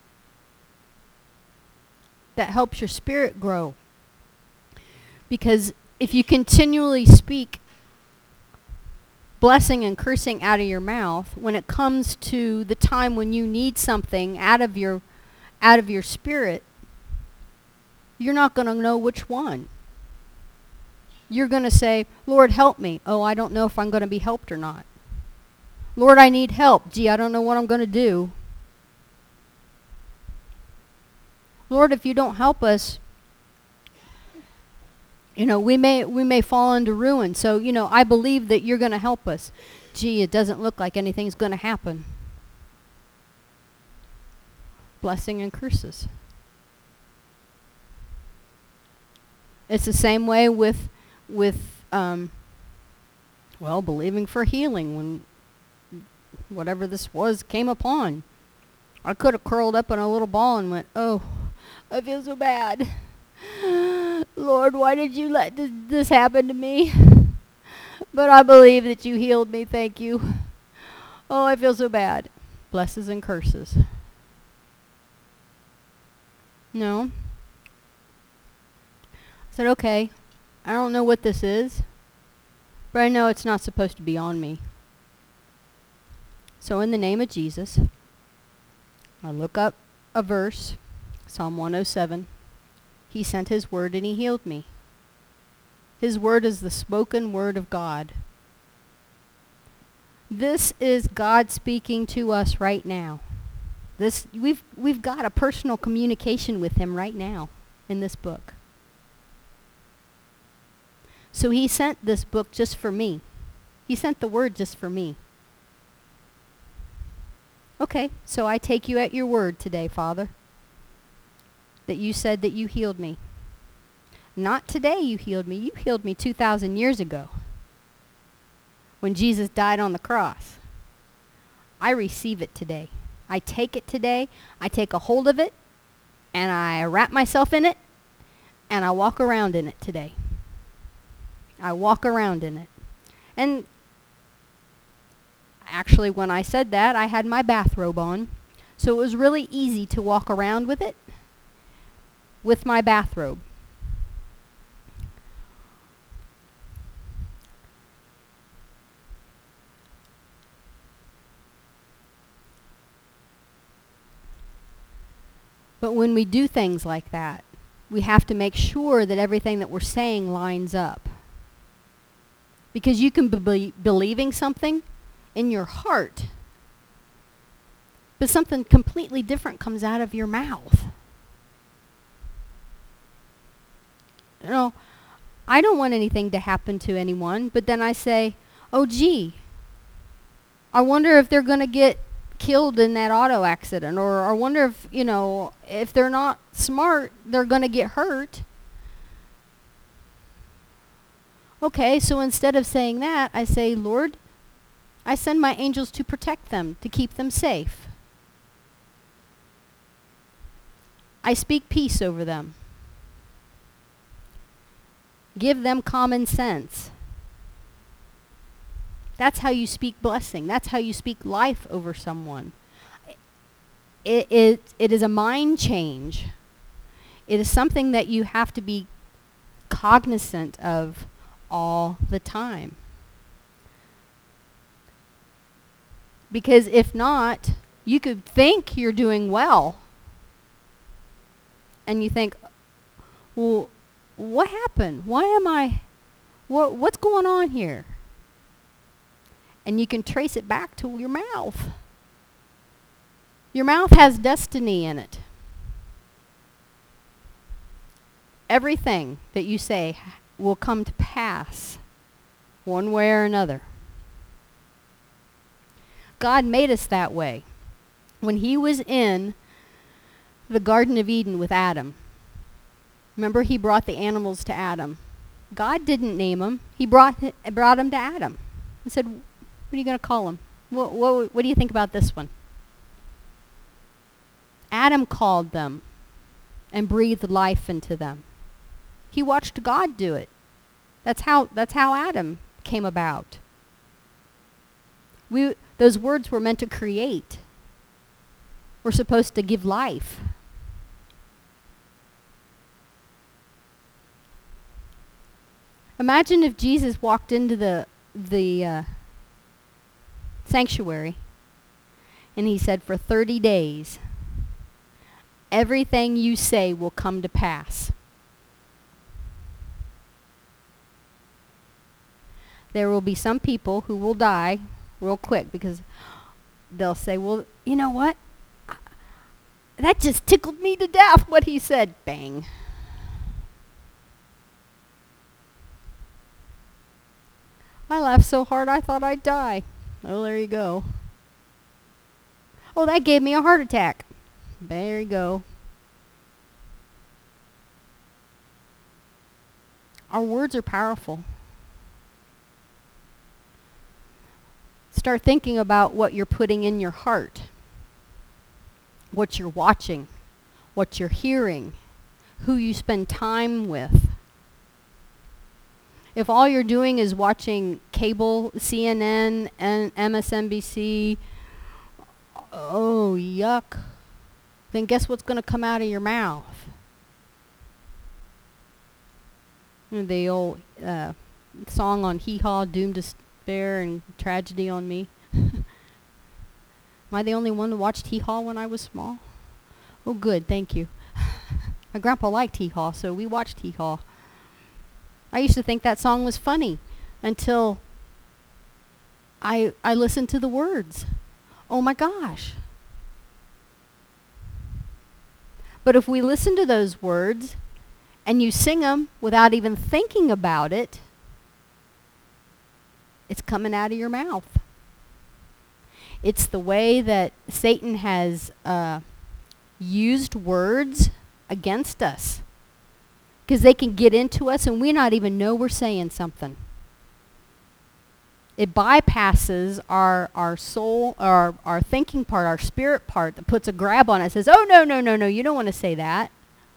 That helps your spirit grow. Because if you continually speak blessing and cursing out of your mouth, when it comes to the time when you need something out of your spirit, you're not going to know which one. You're going to say, Lord, help me. Oh, I don't know if I'm going to be helped or not. Lord, I need help. Gee, I don't know what I'm going to do. Lord, if you don't help us, we may fall into ruin. So, I believe that you're going to help us. Gee, it doesn't look like anything's going to happen. Blessing and curses. It's the same way with believing for healing when whatever this was came upon. I could have curled up in a little ball and went, oh, I feel so bad. Lord, why did you let this happen to me? But I believe that you healed me. Thank you. Oh, I feel so bad. Blesses and curses. No. I said, okay, I don't know what this is, but I know it's not supposed to be on me. So in the name of Jesus, I look up a verse, Psalm 107. He sent his word and he healed me. His word is the spoken word of God. This is God speaking to us right now. We've got a personal communication with him right now in this book. So he sent this book just for me. He sent the word just for me. Okay, so I take you at your word today, Father, that you said that you healed me. Not today you healed me. You healed me 2,000 years ago when Jesus died on the cross. I receive it today. I take it today. I take a hold of it, and I wrap myself in it, and I walk around in it today. I walk around in it. And actually, when I said that, I had my bathrobe on. So it was really easy to walk around with it, with my bathrobe. But when we do things like that, we have to make sure that everything that we're saying lines up. Because you can be believing something in your heart, but something completely different comes out of your mouth. I don't want anything to happen to anyone, but then I say, oh, gee, I wonder if they're going to get killed in that auto accident, or I wonder if, if they're not smart, they're going to get hurt. Okay, so instead of saying that, I say, Lord, I send my angels to protect them, to keep them safe. I speak peace over them. Give them common sense. That's how you speak blessing. That's how you speak life over someone. It is a mind change. It is something that you have to be cognizant of all the time. Because if not, you could think you're doing well. And you think, well, what happened? Why am I, what's going on here? And you can trace it back to your mouth. Your mouth has destiny in it. Everything that you say will come to pass one way or another. God made us that way. When he was in the Garden of Eden with Adam, remember, he brought the animals to Adam. God didn't name them. He brought them to Adam and said, what are you going to call them? What do you think about this one? Adam called them and breathed life into them. He watched God do it. That's how Adam came about. Those words were meant to create. We're supposed to give life. Imagine if Jesus walked into the sanctuary and he said, for 30 days, everything you say will come to pass. There will be some people who will die real quick because they'll say, well, you know what? That just tickled me to death, what he said. Bang. I laughed so hard I thought I'd die. Oh, there you go. Oh, that gave me a heart attack. There you go. Our words are powerful. Start thinking about what you're putting in your heart, what you're watching, what you're hearing, who you spend time with. If all you're doing is watching cable, CNN, and MSNBC, oh, yuck, then guess what's going to come out of your mouth? The old song on Hee Haw, Doomed to Despair and Tragedy on Me. Am I the only one that watched Hee Haw when I was small? Oh, good, thank you. My grandpa liked Hee Haw, so we watched Hee Haw. I used to think that song was funny until I listened to the words. Oh my gosh. But if we listen to those words and you sing them without even thinking about it, it's coming out of your mouth. It's the way that Satan has used words against us. Because they can get into us and we not even know we're saying something. It bypasses our soul, our thinking part, our spirit part that puts a grab on it. Says, oh, no, you don't want to say that.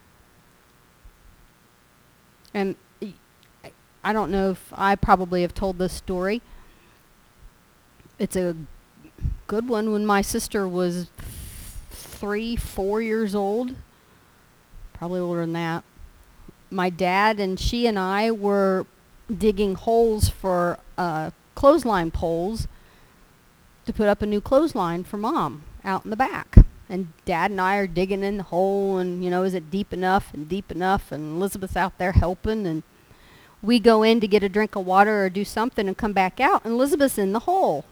And I don't know if I probably have told this story. It's a good one. When my sister was 3-4 years old, probably older than that, my dad and she and I were digging holes for clothesline poles to put up a new clothesline for Mom out in the back. And Dad and I are digging in the hole and, is it deep enough and deep enough? And Elizabeth's out there helping. And we go in to get a drink of water or do something and come back out and Elizabeth's in the hole.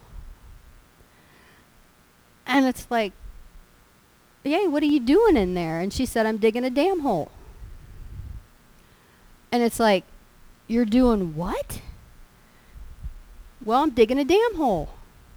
And it's like, yay, what are you doing in there? And she said, I'm digging a damn hole. And it's like, you're doing what? Well, I'm digging a damn hole.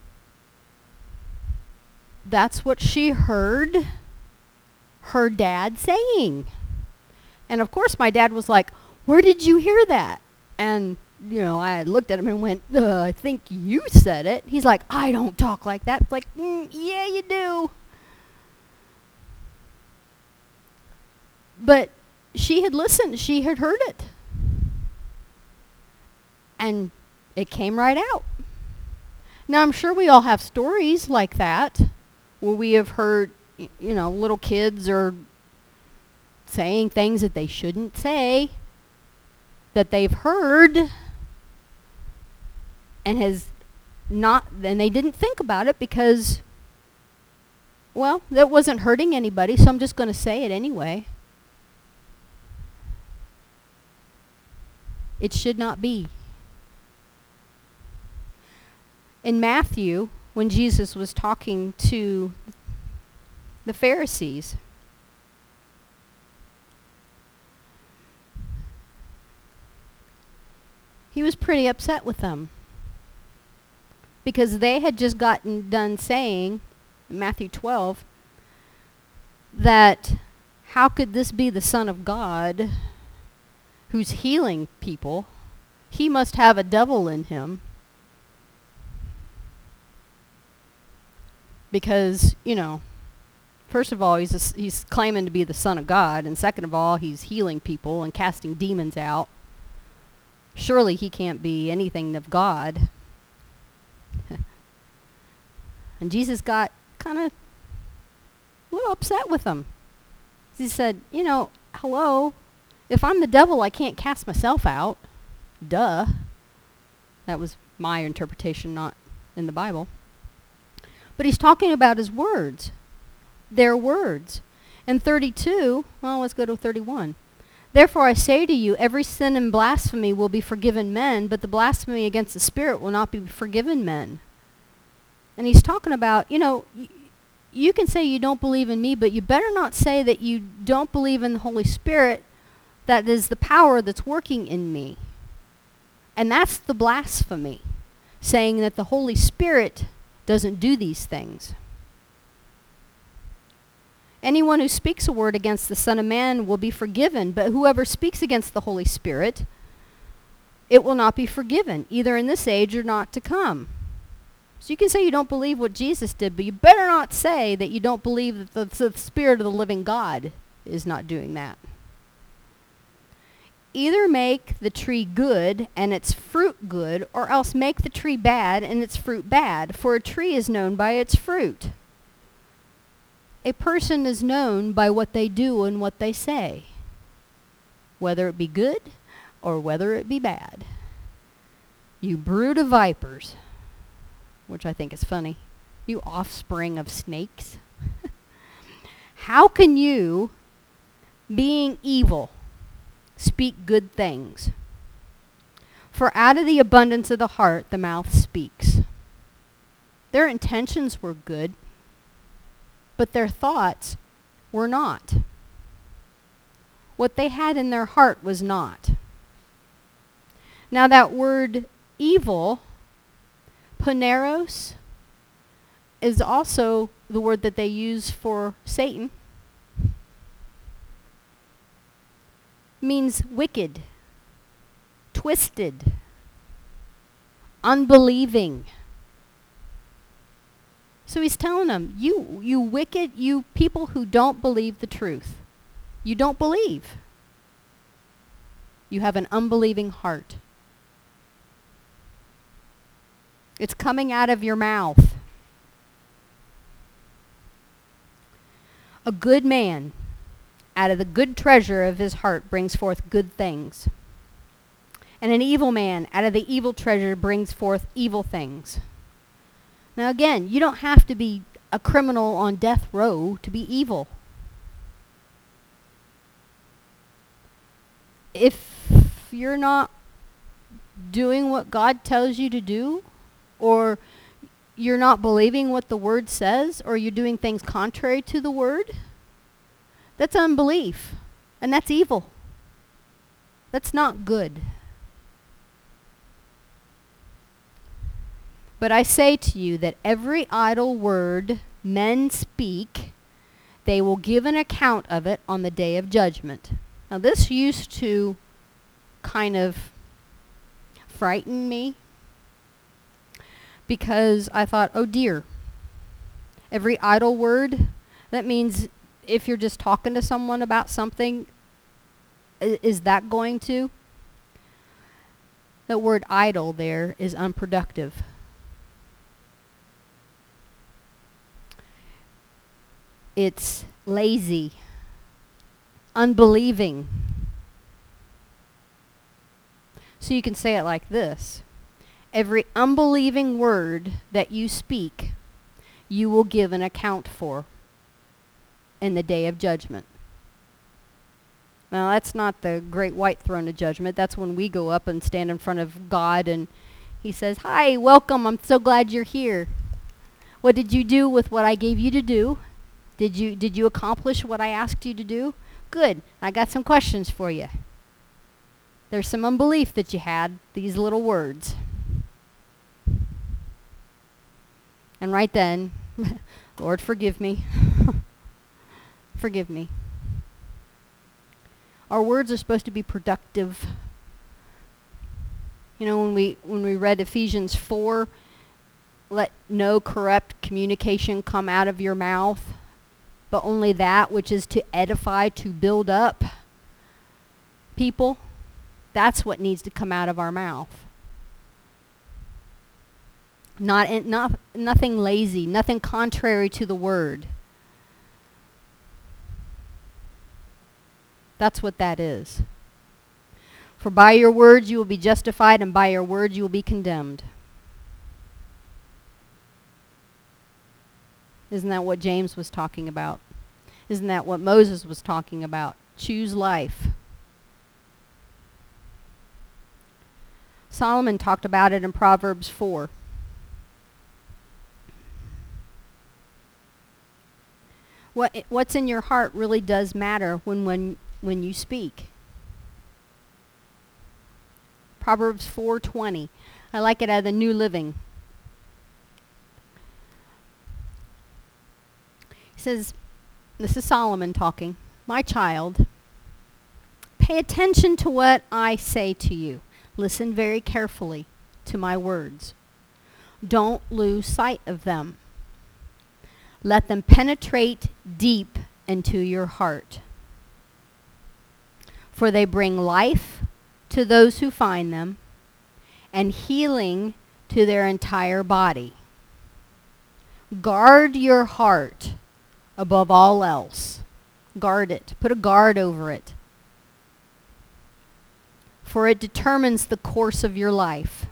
That's what she heard her dad saying. And of course my dad was like, where did you hear that? And, I looked at him and went, I think you said it. He's like, I don't talk like that. It's like, yeah, you do. But she had listened. She had heard it. And it came right out. Now, I'm sure we all have stories like that where we have heard, little kids are saying things that they shouldn't say, that they've heard, and they didn't think about it because, well, that wasn't hurting anybody, so I'm just going to say it anyway. It should not be. In Matthew, when Jesus was talking to the Pharisees, he was pretty upset with them because they had just gotten done saying, in Matthew 12, that how could this be the Son of God who's healing people? He must have a devil in him. Because, first of all, he's claiming to be the Son of God, and second of all, he's healing people and casting demons out. Surely he can't be anything of God. And Jesus got kind of a little upset with them. He said, hello, if I'm the devil, I can't cast myself out. Duh. That was my interpretation, not in the Bible. But he's talking about his words. Their words. In 32, well, let's go to 31. Therefore I say to you, every sin and blasphemy will be forgiven men, but the blasphemy against the Spirit will not be forgiven men. And he's talking about, you can say you don't believe in me, but you better not say that you don't believe in the Holy Spirit, that is the power that's working in me. And that's the blasphemy, saying that the Holy Spirit doesn't do these things. Anyone who speaks a word against the Son of Man will be forgiven, but whoever speaks against the Holy Spirit, it will not be forgiven, either in this age or not to come. So you can say you don't believe what Jesus did, but you better not say that you don't believe that the Spirit of the living God is not doing that. Either make the tree good and its fruit good, or else make the tree bad and its fruit bad, for a tree is known by its fruit. A person is known by what they do and what they say, whether it be good or whether it be bad. You brood of vipers, which I think is funny. You offspring of snakes. How can you, being evil, speak good things? For out of the abundance of the heart, the mouth speaks. Their intentions were good, but their thoughts were not. What they had in their heart was not. Now that word evil, poneros, is also the word that they use for Satan. Means wicked, twisted, unbelieving. So he's telling them, you wicked, you people who don't believe the truth. You don't believe. You have an unbelieving heart. It's coming out of your mouth. A good man, out of the good treasure of his heart, brings forth good things. And an evil man, out of the evil treasure, brings forth evil things. Now again, you don't have to be a criminal on death row to be evil. If you're not doing what God tells you to do, or you're not believing what the Word says, or you're doing things contrary to the Word, that's unbelief, and that's evil. That's not good. But I say to you that every idle word men speak, they will give an account of it on the day of judgment. Now, this used to kind of frighten me because I thought, oh dear, every idle word, that means if you're just talking to someone about something, is that going to? The word idle there is unproductive. It's lazy, unbelieving. So you can say it like this. Every unbelieving word that you speak, you will give an account for in the day of judgment. Now, that's not the great white throne of judgment. That's when we go up and stand in front of God and he says, hi, welcome, I'm so glad you're here. What did you do with what I gave you to do? Did you accomplish what I asked you to do? Good. I got some questions for you. There's some unbelief that you had, these little words. And right then, Lord, forgive me. Forgive me. Our words are supposed to be productive. You know, when we read Ephesians 4, let no corrupt communication come out of your mouth, but only that which is to edify, to build up people. That's what needs to come out of our mouth. Nothing lazy, nothing contrary to the word. That's what that is. For by your words you will be justified, and by your words you will be condemned. Isn't that what James was talking about? Isn't that what Moses was talking about? Choose life. Solomon talked about it in Proverbs 4. What's in your heart really does matter when you speak. Proverbs 4:20. I like it out of the New Living. He says, this is Solomon talking, my child, pay attention to what I say to you. Listen very carefully to my words. Don't lose sight of them. Let them penetrate deep into your heart. For they bring life to those who find them and healing to their entire body. Guard your heart above all else. Guard it. Put a guard over it. For it determines the course of your life.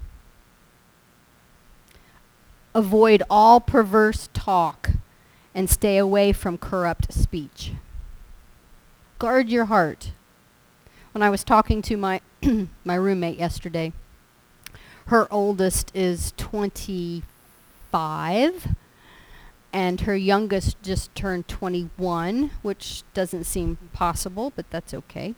Avoid all perverse talk and stay away from corrupt speech. Guard your heart. When I was talking to my my roommate yesterday, her oldest is 25, and her youngest just turned 21, which doesn't seem possible, but that's okay.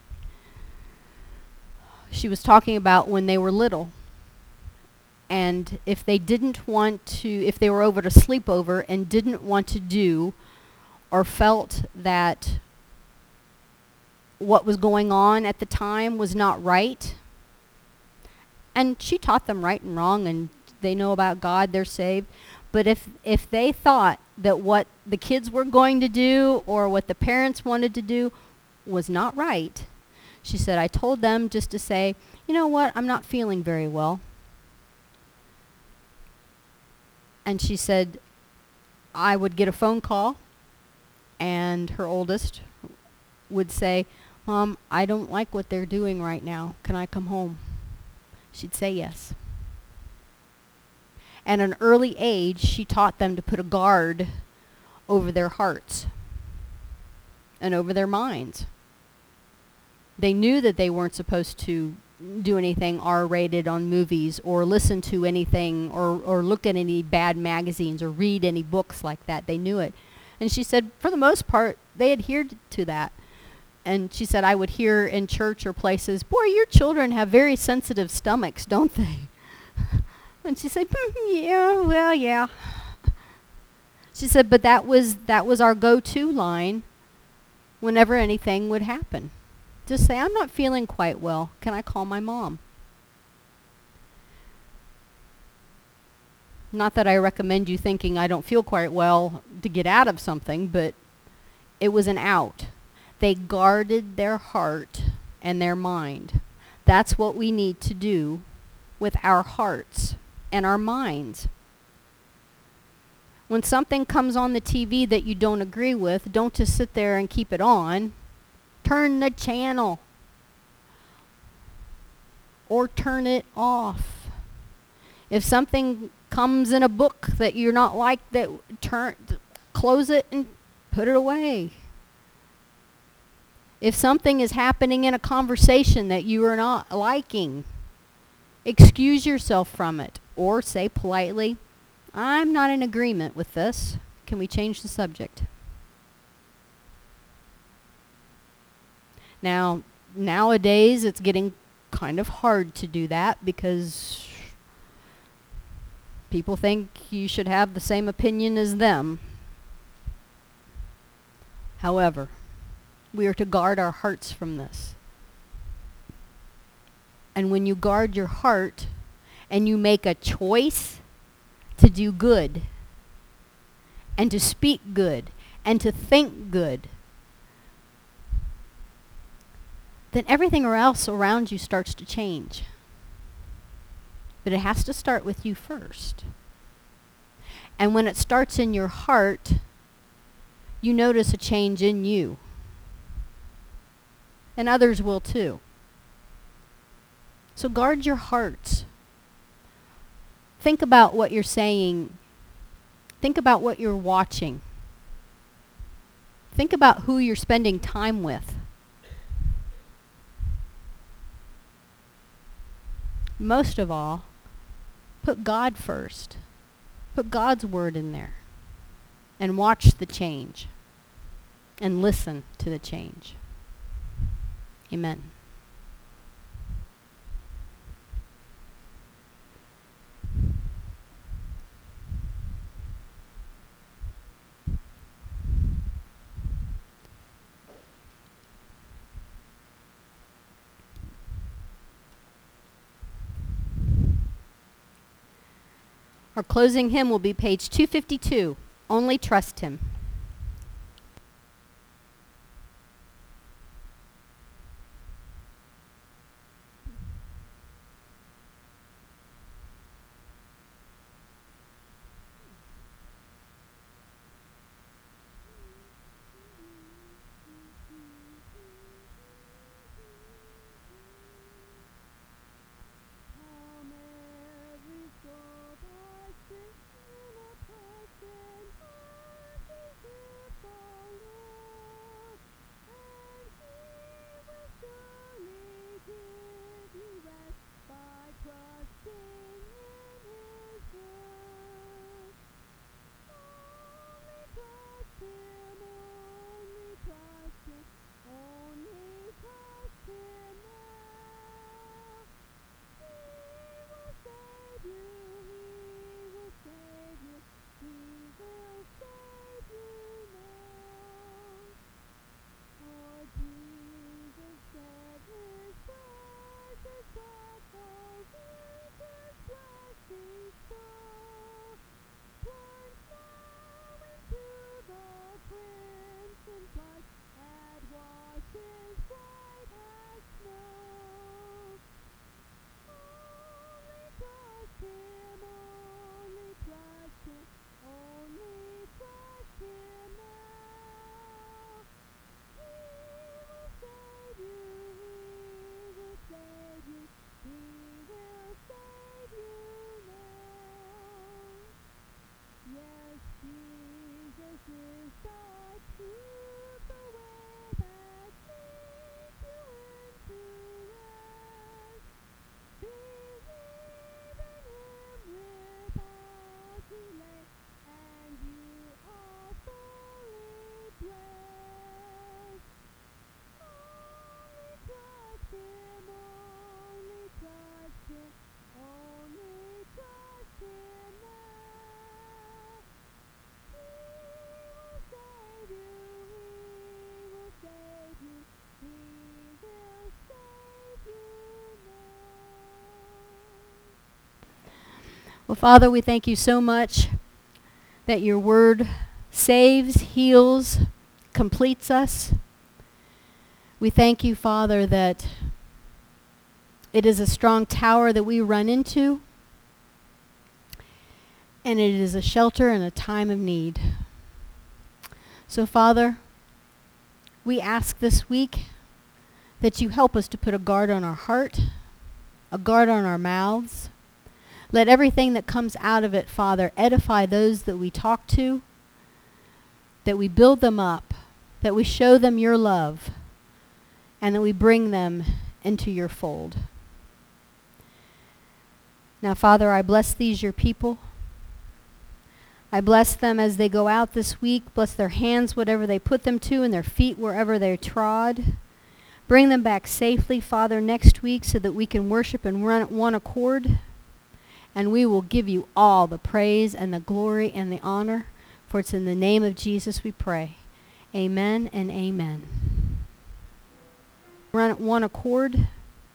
She was talking about when they were little, and if they were over to sleep over and didn't want to do or felt that what was going on at the time was not right, and she taught them right and wrong, and they know about God, they're saved. But if they thought that what the kids were going to do or what the parents wanted to do was not right, she said, I told them just to say, you know what, I'm not feeling very well. And she said, I would get a phone call, and her oldest would say, Mom, I don't like what they're doing right now. Can I come home? She'd say yes. At an early age, she taught them to put a guard over their hearts and over their minds. They knew that they weren't supposed to do anything R-rated on movies or listen to anything or look at any bad magazines or read any books like that. They knew it. And she said, for the most part, they adhered to that. And she said, I would hear in church or places, boy, your children have very sensitive stomachs, don't they? And she said, yeah, well, yeah. She said, but that was our go-to line whenever anything would happen. Just say, I'm not feeling quite well. Can I call my mom? Not that I recommend you thinking I don't feel quite well to get out of something, but it was an out. They guarded their heart and their mind. That's what we need to do with our hearts and our minds. When something comes on the TV that you don't agree with, don't just sit there and keep it on. Turn the channel. Or turn it off. If something comes in a book that you're not like, close it and put it away. If something is happening in a conversation that you are not liking, excuse yourself from it or say politely, I'm not in agreement with this. Can we change the subject? Now, nowadays it's getting kind of hard to do that because people think you should have the same opinion as them. However, we are to guard our hearts from this. And when you guard your heart and you make a choice to do good and to speak good and to think good, then everything else around you starts to change. But it has to start with you first. And when it starts in your heart, you notice a change in you. And others will too. So guard your hearts. Think about what you're saying. Think about what you're watching. Think about who you're spending time with. Most of all, put God first. Put God's word in there. And watch the change. And listen to the change. Amen. Our closing hymn will be page 252, Only Trust Him. Well, Father, we thank you so much that your word saves, heals, completes us. We thank you, Father, that it is a strong tower that we run into, and it is a shelter in a time of need. So, Father, we ask this week that you help us to put a guard on our heart, a guard on our mouths. Let everything that comes out of it, Father, edify those that we talk to, that we build them up, that we show them your love, and that we bring them into your fold. Now, Father, I bless these, your people. I bless them as they go out this week. Bless their hands, whatever they put them to, and their feet, wherever they trod. Bring them back safely, Father, next week so that we can worship and run at one accord. And we will give you all the praise and the glory and the honor. For it's in the name of Jesus we pray. Amen and amen. Run at one accord.